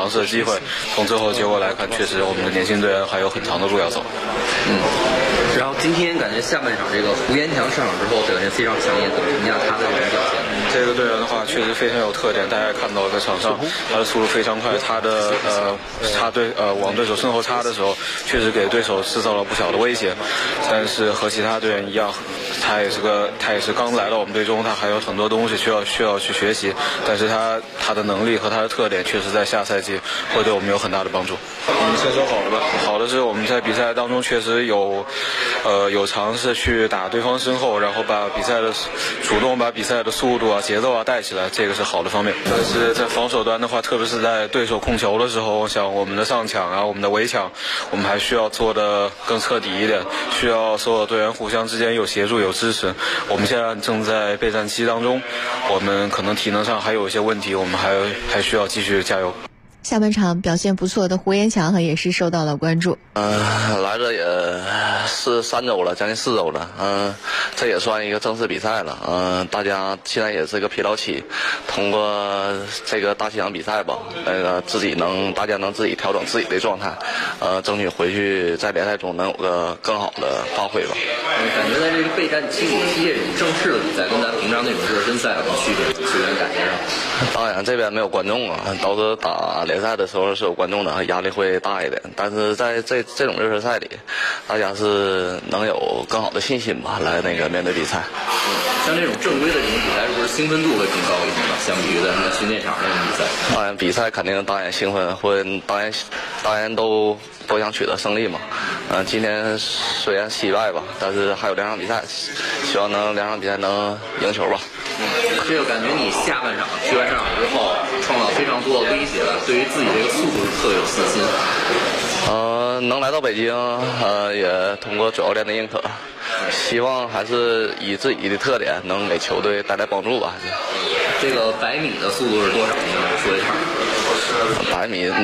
Speaker 16: 尝试的机会。从最后结果来看，确实我们的年轻队员还有很长的路要走。
Speaker 15: 然后今天感觉下半场这个胡延强上场之后表现非常抢眼，怎么评价他的这种表现？
Speaker 16: 这个队员的话确实非常有特点，大家看到在场上他的速度非常快，他的往对手身后插的时候，确实给对手制造了不小的威胁。但是和其他队员一样，他也是刚来到我们队中，他还有很多东西需要去学习。但是他的能力和他的特点，确实在下赛季会对我们有很大的帮助。我们先说好的吧。好的是我们在比赛当中确实有尝试去打对方身后，然后主动把比赛的速度节奏带起来，这个是好的方面。但是在防守端的话，特别是在对手控球的时候，像我们的上抢我们的围抢，我们还需要做的更彻底一点，需要所有队员互相之间有协助有支持。我们现在正在备战期当中，我们可能体能上还有一些问题，我们还需要继续加油。
Speaker 5: 下半场表现不错的胡延强也是受到了关注。
Speaker 17: 来这也是3周了，将近4周了。这也算一个正式比赛了。大家现在也是个疲劳期，通过这个大西洋比赛吧，大家能自己调整自己的状态，争取回去在联赛中能有个更好的发挥吧。
Speaker 15: 感觉在这个备战期这种正式的比赛，跟咱平常那种热身赛有什么区别？球员感觉上？
Speaker 17: 当然这边没有观众都是打联赛的时候是有观众的，压力会大一点。但是在这种热身赛里，大家是能有更好的信心吧，来面对比赛。
Speaker 15: 像这种正规的这种比赛，是不是兴奋度会更高一点呢？相比于在训练场那种比赛？
Speaker 17: 当然，比赛当然兴奋，当然都想取得胜利嘛。今天虽然惜败吧，但是还有2场比赛，希望2场比赛能赢球吧。
Speaker 15: 这个感觉你下半场踢完上场之后，创造非常多的威胁了，对于自己这个速度是特别有自信。
Speaker 17: 能来到北京，也通过主教练的认可，希望还是以自己的特点能给球队带来帮助吧。
Speaker 15: 这个100米的速度是多少？你能说一下
Speaker 17: ？100米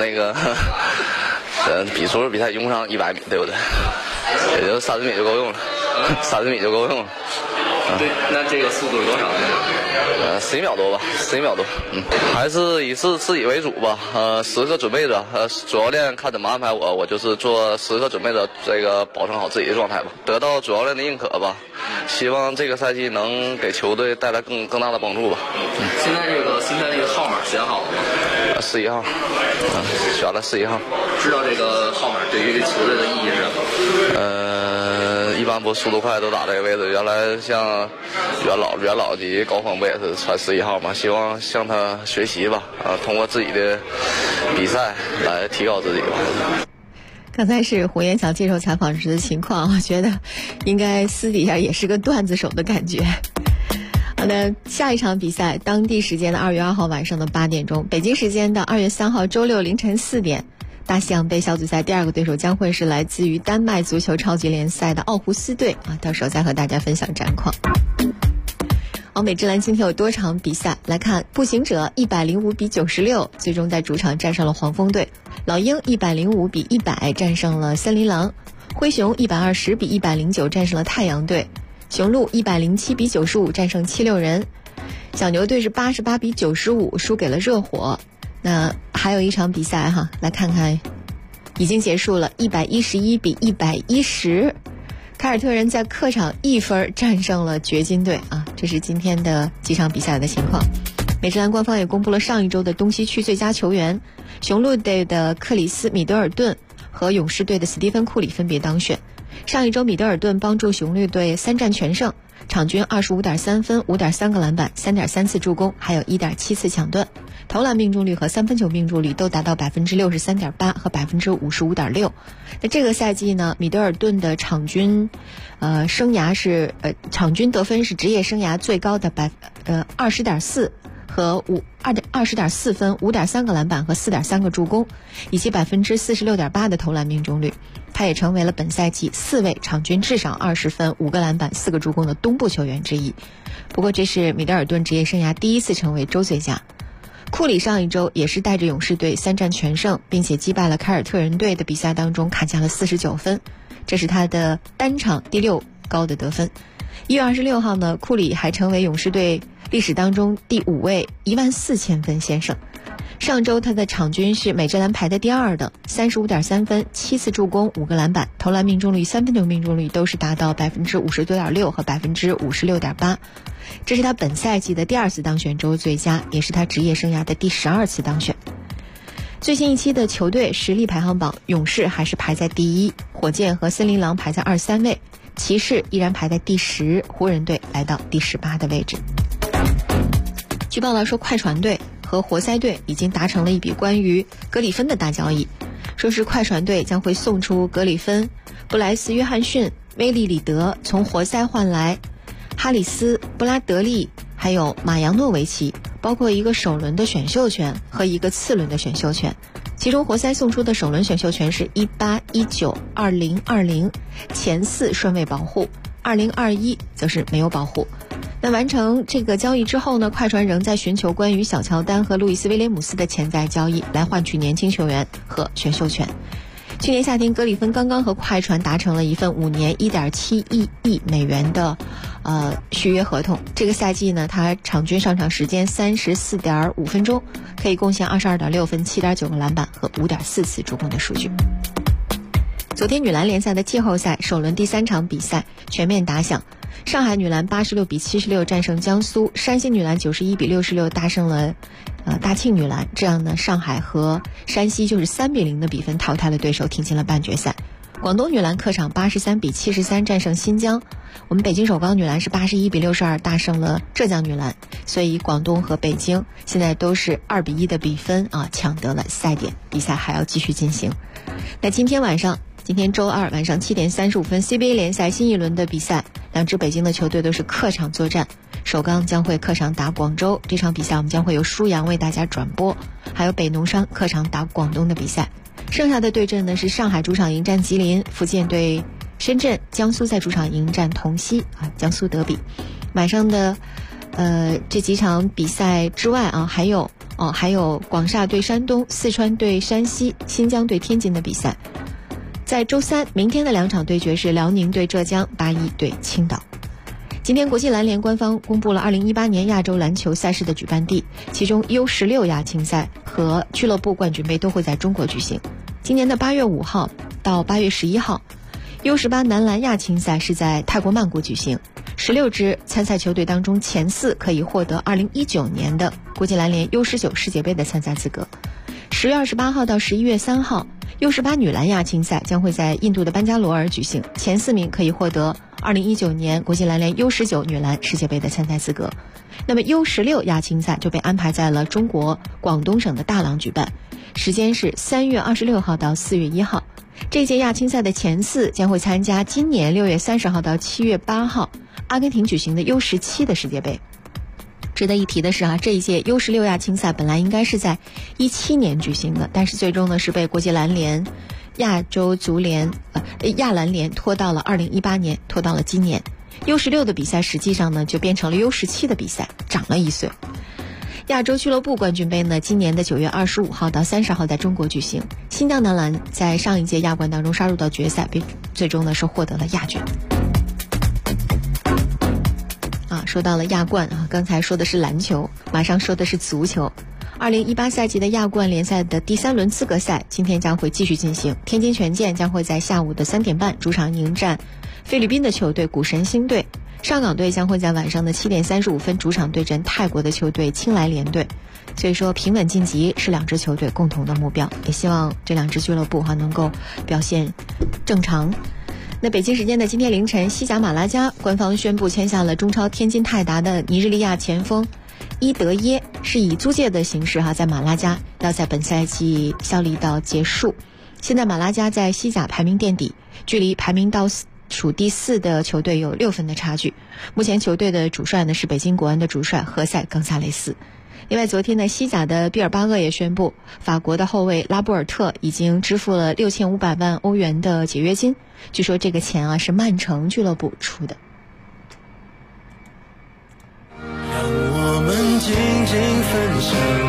Speaker 17: 比赛用不上100米，对不对？也就30米就够用了，30米就够用了。
Speaker 15: 对，那这个速度是多少呢
Speaker 17: ？11秒多吧，11秒多。还是以自己为主吧。时刻准备着。主教练看怎么安排我就是时刻准备着保证好自己的状态吧。得到主教练的认可吧。希望这个赛季能给球队带来更大的帮助吧。
Speaker 15: 现在这个新赛季号码选好了吗
Speaker 17: ？11号。选了11号。
Speaker 15: 知道这个号码对于球队的意义是什么？
Speaker 17: 一般不速度快都打这个位置。原来像元老级高峰不也是穿11号吗？希望向他学习吧。通过自己的比赛来提高自己吧。
Speaker 5: 刚才是胡延强接受采访时的情况，我觉得应该私底下也是个段子手的感觉。好的，下一场比赛，当地时间的2月2号晚上的8点钟，北京时间的2月3号周六凌晨4点，大西洋杯小组赛第2个对手将会是来自于丹麦足球超级联赛的奥胡斯队到时候再和大家分享战况。欧美之篮今天有多场比赛来看，步行者105比96最终在主场战胜了黄蜂队，老鹰105比100战胜了森林狼，灰熊120比109战胜了太阳队，雄鹿107比95战胜76人，小牛队是88比95输给了热火。那还有一场比赛来看看已经结束了，111比110，凯尔特人在客场1分战胜了掘金队这是今天的几场比赛的情况。美职篮官方也公布了上一周的东西区最佳球员，雄鹿队的克里斯·米德尔顿和勇士队的斯蒂芬·库里分别当选。上一周米德尔顿帮助雄鹿队3战全胜，场均25.3分、5.3个篮板、3.3次助攻，还有1.7次抢断，投篮命中率和3分球命中率都达到 63.8% 和 55.6%。那这个赛季呢，米德尔顿的场均场均得分是职业生涯最高的20.4和20.4分、5.3个篮板和4.3个助攻，以及 46.8% 的投篮命中率。他也成为了本赛季4位场均至少20分、5个篮板、4个助攻的东部球员之一。不过这是米德尔顿职业生涯第一次成为周最佳。库里上一周也是带着勇士队3战全胜，并且击败了凯尔特人队的比赛当中砍下了49分，这是他的单场第6高的得分。1月26号呢，库里还成为勇士队历史当中第5位14000分先生。 上周他的场均是美职篮排在第2的，35.3分，7次助攻，5个篮板，投篮命中率、3分球命中率都是达到59.6%和56.8%。这是他本赛季的第2次当选周最佳，也是他职业生涯的第12次当选。最新一期的球队实力排行榜，勇士还是排在第1，火箭和森林狼排在2、3位，骑士依然排在第10，湖人队来到第18的位置。据报道说，快船队和活塞队已经达成了一笔关于格里芬的大交易，说是快船队将会送出格里芬、布莱斯·约翰逊、威利·里德，从活塞换来哈里斯、布拉德利还有马扬诺维奇，包括一个首轮的选秀权和一个次轮的选秀权。其中活塞送出的首轮选秀权是18、19、20、20前4顺位保护，2021则是没有保护。那完成这个交易之后呢，快船仍在寻求关于小乔丹和路易斯·威廉姆斯的潜在交易，来换取年轻球员和选秀权。去年夏天，格里芬刚刚和快船达成了一份5年1.7亿美元的续约合同。这个赛季呢，他场均上场时间34.5分钟，可以贡献22.6分、7.9个篮板和5.4次助攻的数据。昨天女篮联赛的季后赛首轮第3场比赛全面打响，上海女篮86-76战胜江苏，山西女篮91-66大胜了大庆女篮，这样呢，上海和山西就是3-0的比分淘汰了对手，挺进了半决赛。广东女篮客场83-73战胜新疆，我们北京首钢女篮是81-62大胜了浙江女篮，所以广东和北京现在都是2-1的比分抢得了赛点，比赛还要继续进行。那今天周二晚上7点35分 CBA 联赛新一轮的比赛，两支北京的球队都是客场作战，首钢将会客场打广州，这场比赛我们将会由舒阳为大家转播，还有北农商客场打广东的比赛。剩下的对阵呢是上海主场迎战吉林，福建对深圳，江苏在主场迎战同曦江苏德比。晚上的这几场比赛之外还有广厦对山东，四川对山西，新疆对天津的比赛。在周三明天的2场对决是辽宁对浙江，81对青岛。今天国际篮联官方公布了2018年亚洲篮球赛事的举办地，其中 U16 亚青赛和俱乐部冠军杯都会在中国举行。今年的8月5号到8月11号 U18 男篮亚青赛是在泰国曼谷举行，16支参赛球队当中前4可以获得2019年的国际篮联 U19 世界杯的参赛资格。10月28号到11月3号U18 女篮亚青赛将会在印度的班加罗尔举行，前4名可以获得2019年国际篮联 U19 女篮世界杯的参赛资格。那么 U16 亚青赛就被安排在了中国广东省的大朗举办，时间是3月26号到4月1号。这届亚青赛的前4将会参加今年6月30号到7月8号阿根廷举行的 U17 的世界杯。值得一提的是这一届 U16 亚青赛本来应该是在17年举行的，但是最终呢是被国际篮联、亚洲足联、亚篮联拖到了2018年，拖到了今年。U16 的比赛实际上呢就变成了 U17 的比赛，长了1岁。亚洲俱乐部冠军杯呢，今年的9月25号到30号在中国举行。新疆男篮在上一届亚冠当中杀入到决赛，并最终呢是获得了亚军。说到了亚冠刚才说的是篮球，马上说的是足球。2018赛季的亚冠联赛的第3轮资格赛今天将会继续进行，天津权健将会在下午的3点半主场迎战菲律宾的球队古神星队，上港队将会在晚上的7点35分主场对阵泰国的球队青莱联队。所以说平稳晋级是2支球队共同的目标，也希望这2支俱乐部能够表现正常。那北京时间的今天凌晨，西甲马拉加官方宣布签下了中超天津泰达的尼日利亚前锋伊德耶，是以租借的形式在马拉加要在本赛季效力到结束。现在马拉加在西甲排名垫底，距离排名倒数第4的球队有6分的差距。目前球队的主帅呢是北京国安的主帅何塞·冈萨雷斯。另外昨天呢，西甲的毕尔巴鄂也宣布，法国的后卫拉波尔特已经支付了6500万欧元的解约金，据说这个钱是曼城俱乐部出的。
Speaker 3: 让我们静静分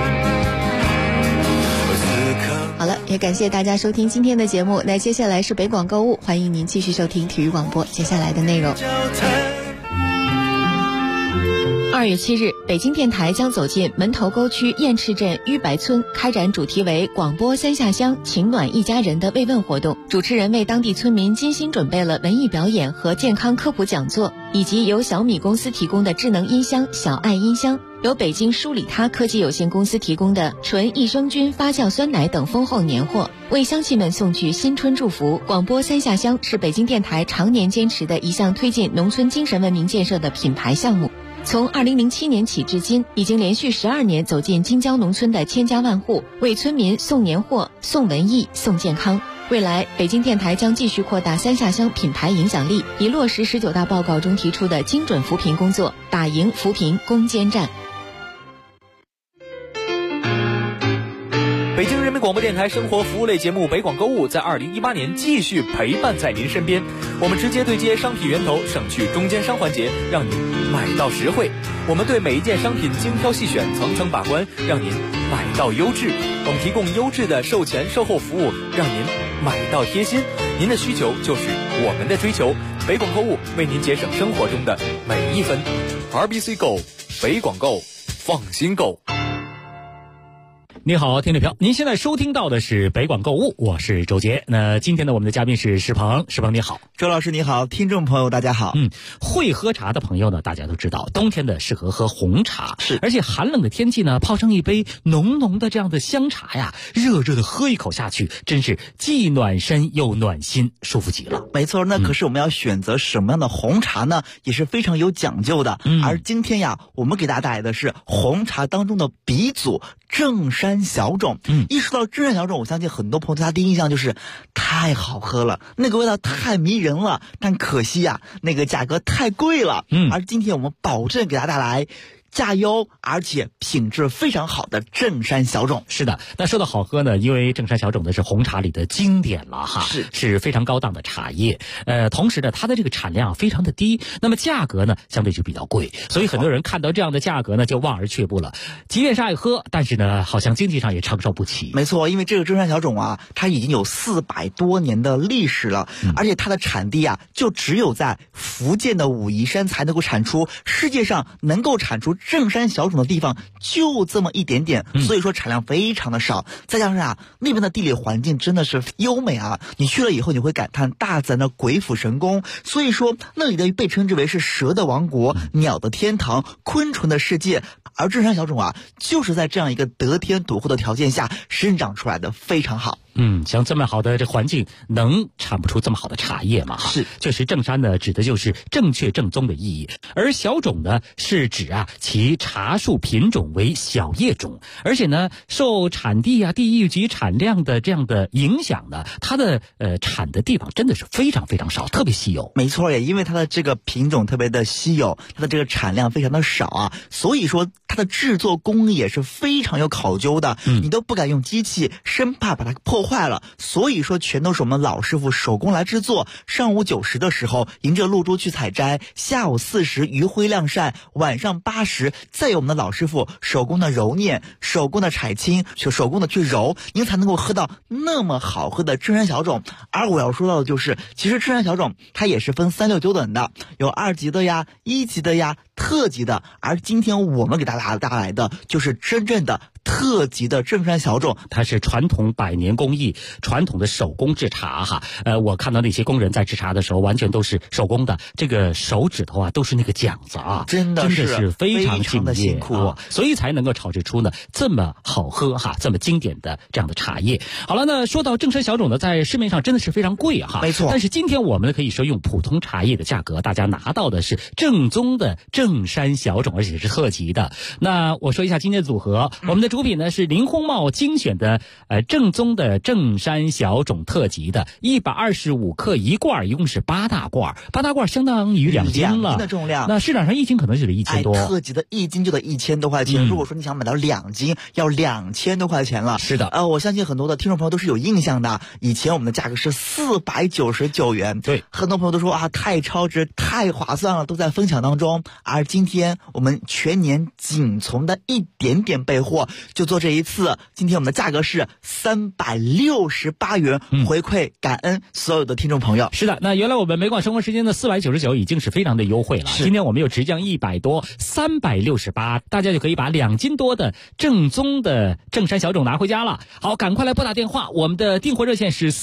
Speaker 3: 享。
Speaker 5: 好了，也感谢大家收听今天的节目。那接下来是北广购物，欢迎您继续收听体育广播接下来的内容。 2月7日，北京电台将走进门头沟区雁翅镇玉白村，开展主题为广播三下乡，情暖一家人的慰问活动。主持人为当地村民精心准备了文艺表演和健康科普讲座，以及由小米公司提供的智能音箱小爱音箱，由北京舒里他科技有限公司提供的纯益生菌发酵酸奶等丰厚年货，为乡亲们送去新春祝福。广播三下乡是北京电台常年坚持的一项推进农村精神文明建设的品牌项目。从2007年起至今，已经连续12年走进京郊农村的千家万户，为村民送年货、送文艺、送健康。未来，北京电台将继续扩大三下乡品牌影响力，以落实19大报告中提出的精准扶贫工作，打赢扶贫攻坚战。
Speaker 18: 北京人民广播电台生活服务类节目北广购物在2018年继续陪伴在您身边。我们直接对接商品源头，省去中间商环节，让您买到实惠。我们对每一件商品精挑细选，层层把关，让您买到优质。我们提供优质的售前售后服务，让您买到贴心。您的需求就是我们的追求。北广购物为您节省生活中的每一分。RBC Go， 北广购，放心购。
Speaker 19: 你好，听众朋友，您现在收听到的是北广购物，我是周杰。那今天呢，我们的嘉宾是石鹏。石鹏你好。
Speaker 20: 周老师你好，听众朋友大家好。
Speaker 19: 会喝茶的朋友呢，大家都知道，冬天的适合喝红茶，
Speaker 20: 是，
Speaker 19: 而且寒冷的天气呢，泡上一杯浓浓的这样的香茶呀，热热的喝一口下去，真是既暖身又暖心，舒服极了。
Speaker 20: 没错，那可是我们要选择什么样的红茶呢，也是非常有讲究的。而今天呀，我们给大家带来的是红茶当中的鼻祖正山小种。一说到正山小种，我相信很多朋友对它第一印象就是太好喝了，那个味道太迷人了，但可惜呀，那个价格太贵了。而今天我们保证给大家带来价优而且品质非常好的正山小种。
Speaker 19: 是的，那说到好喝呢，因为正山小种呢是红茶里的经典了哈，是非常高档的茶叶。同时呢，它的这个产量非常的低，那么价格呢相对就比较贵，所以很多人看到这样的价格呢就望而却步了。即便是爱喝，但是呢好像经济上也承受不起。
Speaker 20: 没错，因为这个正山小种啊，它已经有400多年的历史了，而且它的产地啊就只有在福建的武夷山才能够产出，世界上能够产出正山小种的地方就这么一点点，所以说产量非常的少。再加上啊，那边的地理环境真的是优美啊，你去了以后你会感叹大自然的鬼斧神工。所以说那里的被称之为是蛇的王国、鸟的天堂、昆虫的世界。而正山小种啊，就是在这样一个得天独厚的条件下生长出来的，非常好。
Speaker 19: 像这么好的这环境，能产不出这么好的茶叶吗？
Speaker 20: 是，
Speaker 19: 确实正山呢，指的就是正确正宗的意义，而小种呢，是指其茶树品种为小叶种，而且呢，受产地地域及产量的这样的影响呢，它的产的地方真的是非常非常少，特别稀有。
Speaker 20: 没错，也因为它的这个品种特别的稀有，它的这个产量非常的少啊，所以说它的制作工艺也是非常有考究的，你都不敢用机器，生怕把它破坏了，所以说全都是我们老师傅手工来制作。上午9时的时候迎着露珠去采摘，下午4时余晖晾晒，晚上8时再有我们的老师傅手工的揉捻、手工的采青、手工的去揉，您才能够喝到那么好喝的正山小种。而我要说到的就是，其实正山小种它也是分3、6、9等的，有2级的呀、1级的呀、特级的，而今天我们给大家带来的就是真正的特级的正山小种。
Speaker 19: 它是传统100年工艺，传统的手工制茶哈。我看到那些工人在制茶的时候，完全都是手工的，这个手指头都是那个茧子
Speaker 20: 真的
Speaker 19: 是非常敬业
Speaker 20: 辛苦
Speaker 19: 所以才能够炒制出呢这么好喝这么经典的这样的茶叶。好了，那说到正山小种呢，在市面上真的是非常贵
Speaker 20: 没错。
Speaker 19: 但是今天我们可以说用普通茶叶的价格，大家拿到的是正宗的正山小种，而且是特级的。那我说一下今天的组合，我们的主品呢是林烘帽精选的正宗的正山小种特级的，125克1罐，一共是8大罐，8大罐相当于2斤了，
Speaker 20: 2斤的重量。
Speaker 19: 那市场上1斤可能就得1000多，
Speaker 20: 特级的1斤就得1000多块钱。如果说你想买到2斤，要2000多块钱了。
Speaker 19: 是的，
Speaker 20: 我相信很多的听众朋友都是有印象的，以前我们的价格是499元，
Speaker 19: 对，
Speaker 20: 很多朋友都说太超值、太划算了，都在分享当中。 而今天我们全年仅从的一点点备货，就做这一次。今天我们的价格是368元，回馈感恩所有的听众朋友。
Speaker 19: 是的，那原来我们美广生活时间的499已经是非常的优惠了，今天我们又直降100多，368，大家就可以把2斤多的正宗的正山小种拿回家了。好，赶快来拨打电话，我们的订货热线是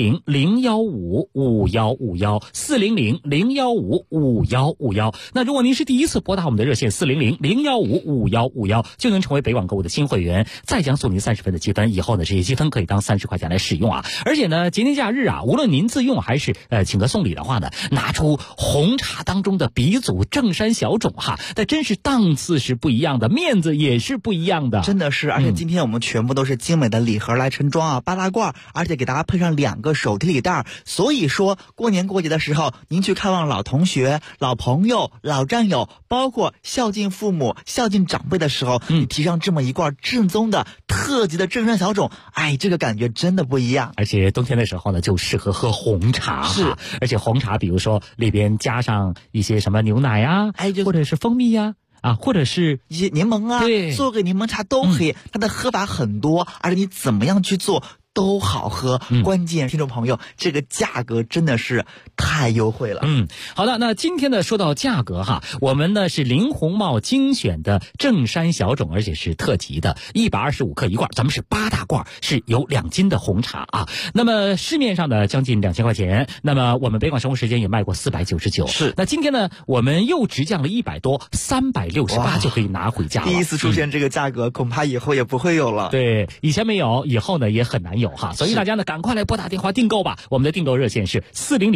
Speaker 19: 400-015-5151，400-015-5151。那如果您是第一次拨打我们的热线400-015-5151，就能成为北广购物的新会员，再将送您30分的积分，以后呢这些积分可以当30块钱来使用啊。而且呢节年假日啊，无论您自用还是请客送礼的话呢，拿出红茶当中的鼻祖正山小种哈，那真是档次是不一样的，面子也是不一样的，
Speaker 20: 真的是。而且今天我们全部都是精美的礼盒来盛装啊，8大罐，而且给大家配上2个手提礼袋。所以说过年过节的时候，您去看望老同学、老朋友、老战友，包括孝敬父母、孝敬长辈的时候，你提上这么一罐正宗的特级的正山小种，哎，这个感觉真的不一样。
Speaker 19: 而且冬天的时候呢，就适合喝红茶，
Speaker 20: 是。
Speaker 19: 而且红茶比如说里边加上一些什么牛奶啊，或者是蜂蜜呀，或者是
Speaker 20: 一些柠檬啊，
Speaker 19: 对，
Speaker 20: 做个柠檬茶都可以。它的喝法很多，而且你怎么样去做都好喝。关键听众朋友，这个价格真的是太优惠了。
Speaker 19: 好的，那今天呢说到价格哈，我们呢是林红帽精选的正山小种，而且是特级的，125克一罐，咱们是8大罐，是有2斤的红茶啊。那么市面上呢将近2000块钱，那么我们北广生活时间也卖过499，
Speaker 20: 是。
Speaker 19: 那今天呢我们又直降了100多，368就可以拿回家了。
Speaker 20: 第一次出现这个价格，恐怕以后也不会有了。
Speaker 19: 对，以前没有，以后呢也很难有哈，所以大家呢赶快来拨打电话订购吧。我们的订购热线是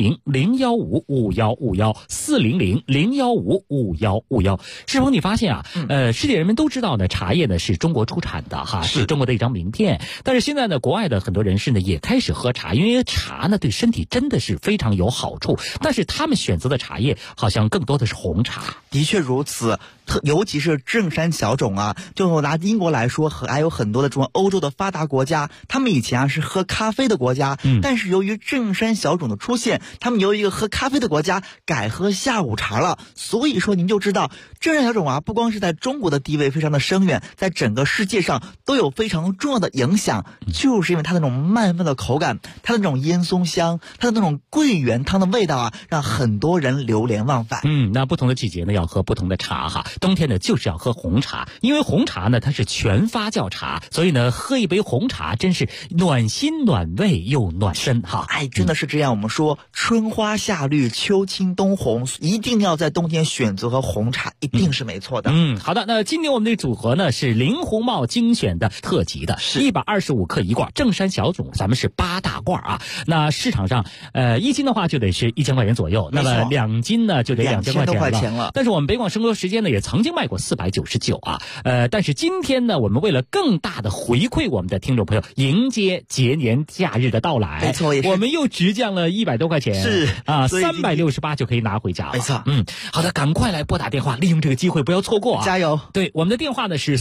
Speaker 19: 400-015-5151，400-015-5151。师傅，你发现啊，世界人们都知道呢，茶叶呢是中国出产的哈，是中国的一张名片。但是现在呢，国外的很多人士呢也开始喝茶，因为茶呢对身体真的是非常有好处。但是他们选择的茶叶好像更多的是红茶。
Speaker 20: 的确如此。尤其是正山小种啊，就拿英国来说，还有很多的这种欧洲的发达国家，他们以前是喝咖啡的国家，但是由于正山小种的出现，他们由一个喝咖啡的国家改喝下午茶了。所以说您就知道，正山小种啊，不光是在中国的地位非常的深远，在整个世界上都有非常重要的影响，就是因为它的那种慢慢的口感，它的那种烟松香，它的那种桂圆汤的味道啊，让很多人流连忘返。
Speaker 19: 那不同的季节呢，要喝不同的茶哈。冬天呢就是要喝红茶，因为红茶呢它是全发酵茶，所以呢喝一杯红茶真是暖心暖胃又暖身哈。
Speaker 20: 哎，真的是这样。我们说春花夏绿秋青冬红，一定要在冬天选择喝红茶，一定是没错的。
Speaker 19: 好的，那今年我们的组合呢是林红帽精选的特级的，是125克一罐，正山小种，咱们是8大罐啊。那市场上1斤的话就得是1000块钱左右，那么2斤呢就得2000块钱了。但是我们北广生活时间呢也曾经卖过499啊，但是今天呢，我们为了更大的回馈我们的听众朋友，迎接节年假日的到来，
Speaker 20: 没错，也是
Speaker 19: 我们又直降了100多块钱，
Speaker 20: 是
Speaker 19: 啊，368就可以拿回家了，
Speaker 20: 没错。
Speaker 19: 好的，赶快来拨打电话，利用这个机会，不要错过啊！
Speaker 20: 加油！
Speaker 19: 对，我们的电话呢是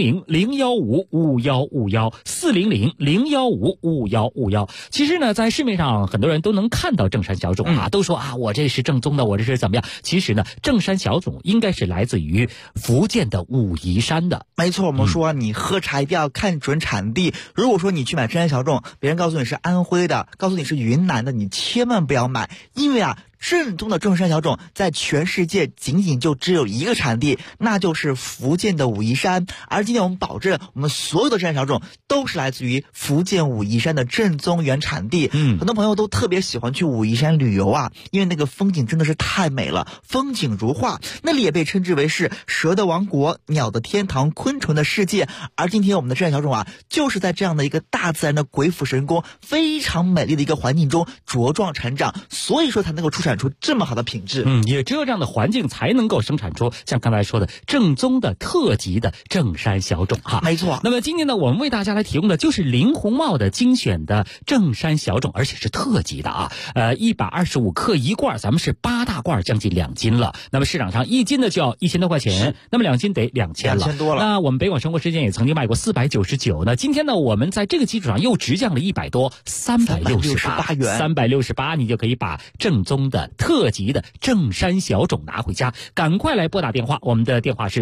Speaker 19: 400-015-5151，400-015-5151。其实呢，在市面上很多人都能看到正山小种啊，都说啊，我这是正宗的，我这是怎么样？其实呢，正山小种应该是来自于福建的武夷山的。
Speaker 20: 没错，我们说你喝茶一定要看准产地。如果说你去买正山小种，别人告诉你是安徽的，告诉你是云南的，你千万不要买，因为啊，正宗的正山小种在全世界仅仅就只有一个产地，那就是福建的武夷山。而今天我们保证，我们所有的正山小种都是来自于福建武夷山的正宗原产地。很多朋友都特别喜欢去武夷山旅游啊，因为那个风景真的是太美了，风景如画，那里也被称之为是蛇的王国、鸟的天堂、昆虫的世界。而今天我们的正山小种啊，就是在这样的一个大自然的鬼斧神工、非常美丽的一个环境中茁壮成长，所以说才能够出产出这么好的品质。
Speaker 19: 也只有这样的环境才能够生产出像刚才说的正宗的特级的正山小种哈。
Speaker 20: 没错。
Speaker 19: 那么今天呢，我们为大家来提供的就是林红帽的精选的正山小种，而且是特级的啊。125克一罐，咱们是8大罐，将近2斤了。那么市场上1斤的就要1000多块钱，那么2斤得2000了
Speaker 20: ，2000多了。
Speaker 19: 那我们北广生活时间也曾经卖过499，那今天呢，我们在这个基础上又直降了100多，368元，368你就可以把正宗的的特级的正山小种拿回家。赶快来拨打电话，我们的电话是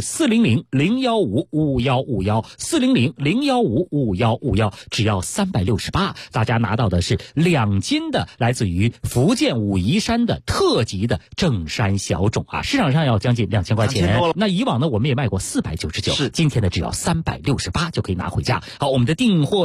Speaker 19: 400-015-5151，400-015-5151，只要368，大家拿到的是2斤的来自于福建武夷山的特级的正山小种啊，市场上要将近2000块钱。那以往呢，我们也卖过499，今天呢只要368就可以拿回家。好，我们的订货